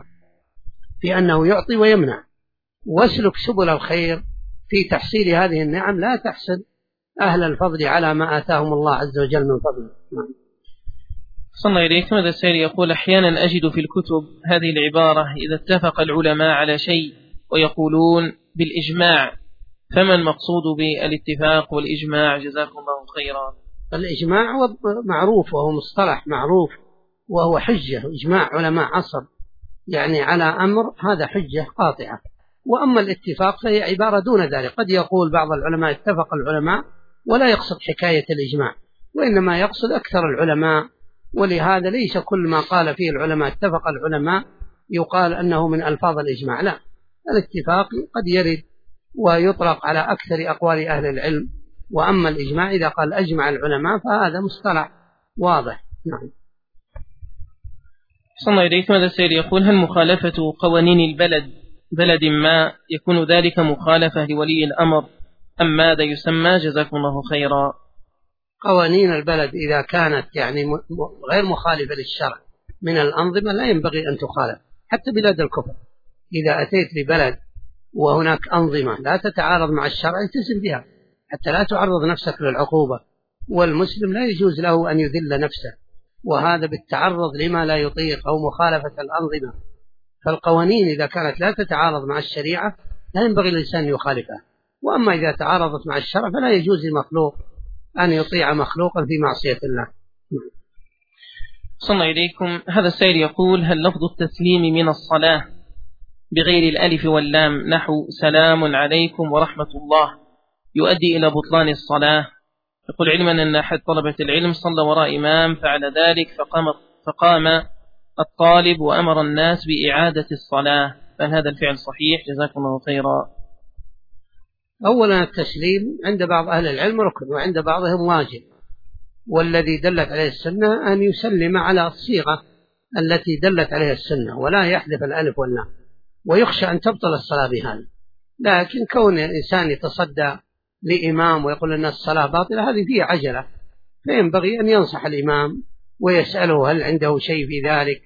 Speaker 2: في أنه يعطي ويمنع، واسلك سبل الخير في تحصيل هذه النعم، لا تحسد أهل الفضل على ما آتاهم الله عز وجل من فضله.
Speaker 1: صلى الله إليكم. هذا السائل يقول أحيانا أجد في الكتب هذه العبارة إذا اتفق العلماء على شيء ويقولون بالإجماع، فما المقصود بالاتفاق والإجماع؟ جزاكم الله خيرا.
Speaker 2: الإجماع معروف وهو مصطلح معروف وهو حجة، إجماع علماء عصر يعني على أمر هذا حجة قاطعة. وأما الاتفاق فهي عبارة دون ذلك. قد يقول بعض العلماء اتفق العلماء ولا يقصد حكاية الإجماع، وإنما يقصد أكثر العلماء، ولهذا ليس كل ما قال فيه العلماء اتفق العلماء يقال أنه من ألفاظ الإجماع، لا، الاتفاق قد يرد ويطلق على أكثر أقوال أهل العلم. وأما الإجماع إذا قال أجمع العلماء فهذا مصطلح واضح. نعم.
Speaker 1: صلى الله إليكم. هذا السائل يقول هل مخالفة قوانين بلد ما يكون ذلك مخالفة لولي الأمر أم ماذا يسمى؟ جزاكم الله خيرا.
Speaker 2: قوانين البلد إذا كانت يعني غير مخالفة للشرع من الأنظمة لا ينبغي أن تخالف، حتى بلاد الكفر. إذا أتيت لبلد وهناك أنظمة لا تتعارض مع الشرع التزم بها حتى لا تعرض نفسك للعقوبة. والمسلم لا يجوز له أن يذل نفسه، وهذا بالتعرض لما لا يطيق أو مخالفة الأنظمة. فالقوانين إذا كانت لا تتعارض مع الشريعة لا ينبغي للإنسان يخالفها. وأما إذا تعارضت مع الشرع فلا يجوز لمخلوق أن يطيع مخلوقا في معصية الله.
Speaker 1: صلى الله إليكم. هذا السائل يقول هل لفظ التسليم من الصلاة بغير الألف واللام نحو سلام عليكم ورحمة الله يؤدي إلى بطلان الصلاة؟ يقول علما أن أحد طلبة العلم صلى وراء إمام فعل ذلك فقام الطالب وأمر الناس بإعادة الصلاة، فهل هذا الفعل صحيح؟ جزاكم الله خيرا.
Speaker 2: أولا التسليم عند بعض أهل العلم ركن وعند بعضهم واجب، والذي دلت عليه السنة أن يسلم على الصيغة التي دلت عليها السنة ولا يحذف الألف واللام، ويخشى أن تبطل الصلاة بهذا. لكن كون الإنسان يتصدى لإمام ويقول أن الصلاة باطلة هذه فيها عجلة، فينبغي أن ينصح الإمام ويسأله هل عنده شيء في ذلك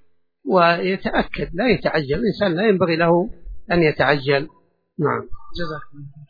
Speaker 2: ويتأكد، لا يتعجل. الإنسان لا ينبغي له أن يتعجل. نعم.
Speaker 1: جزاكم الله.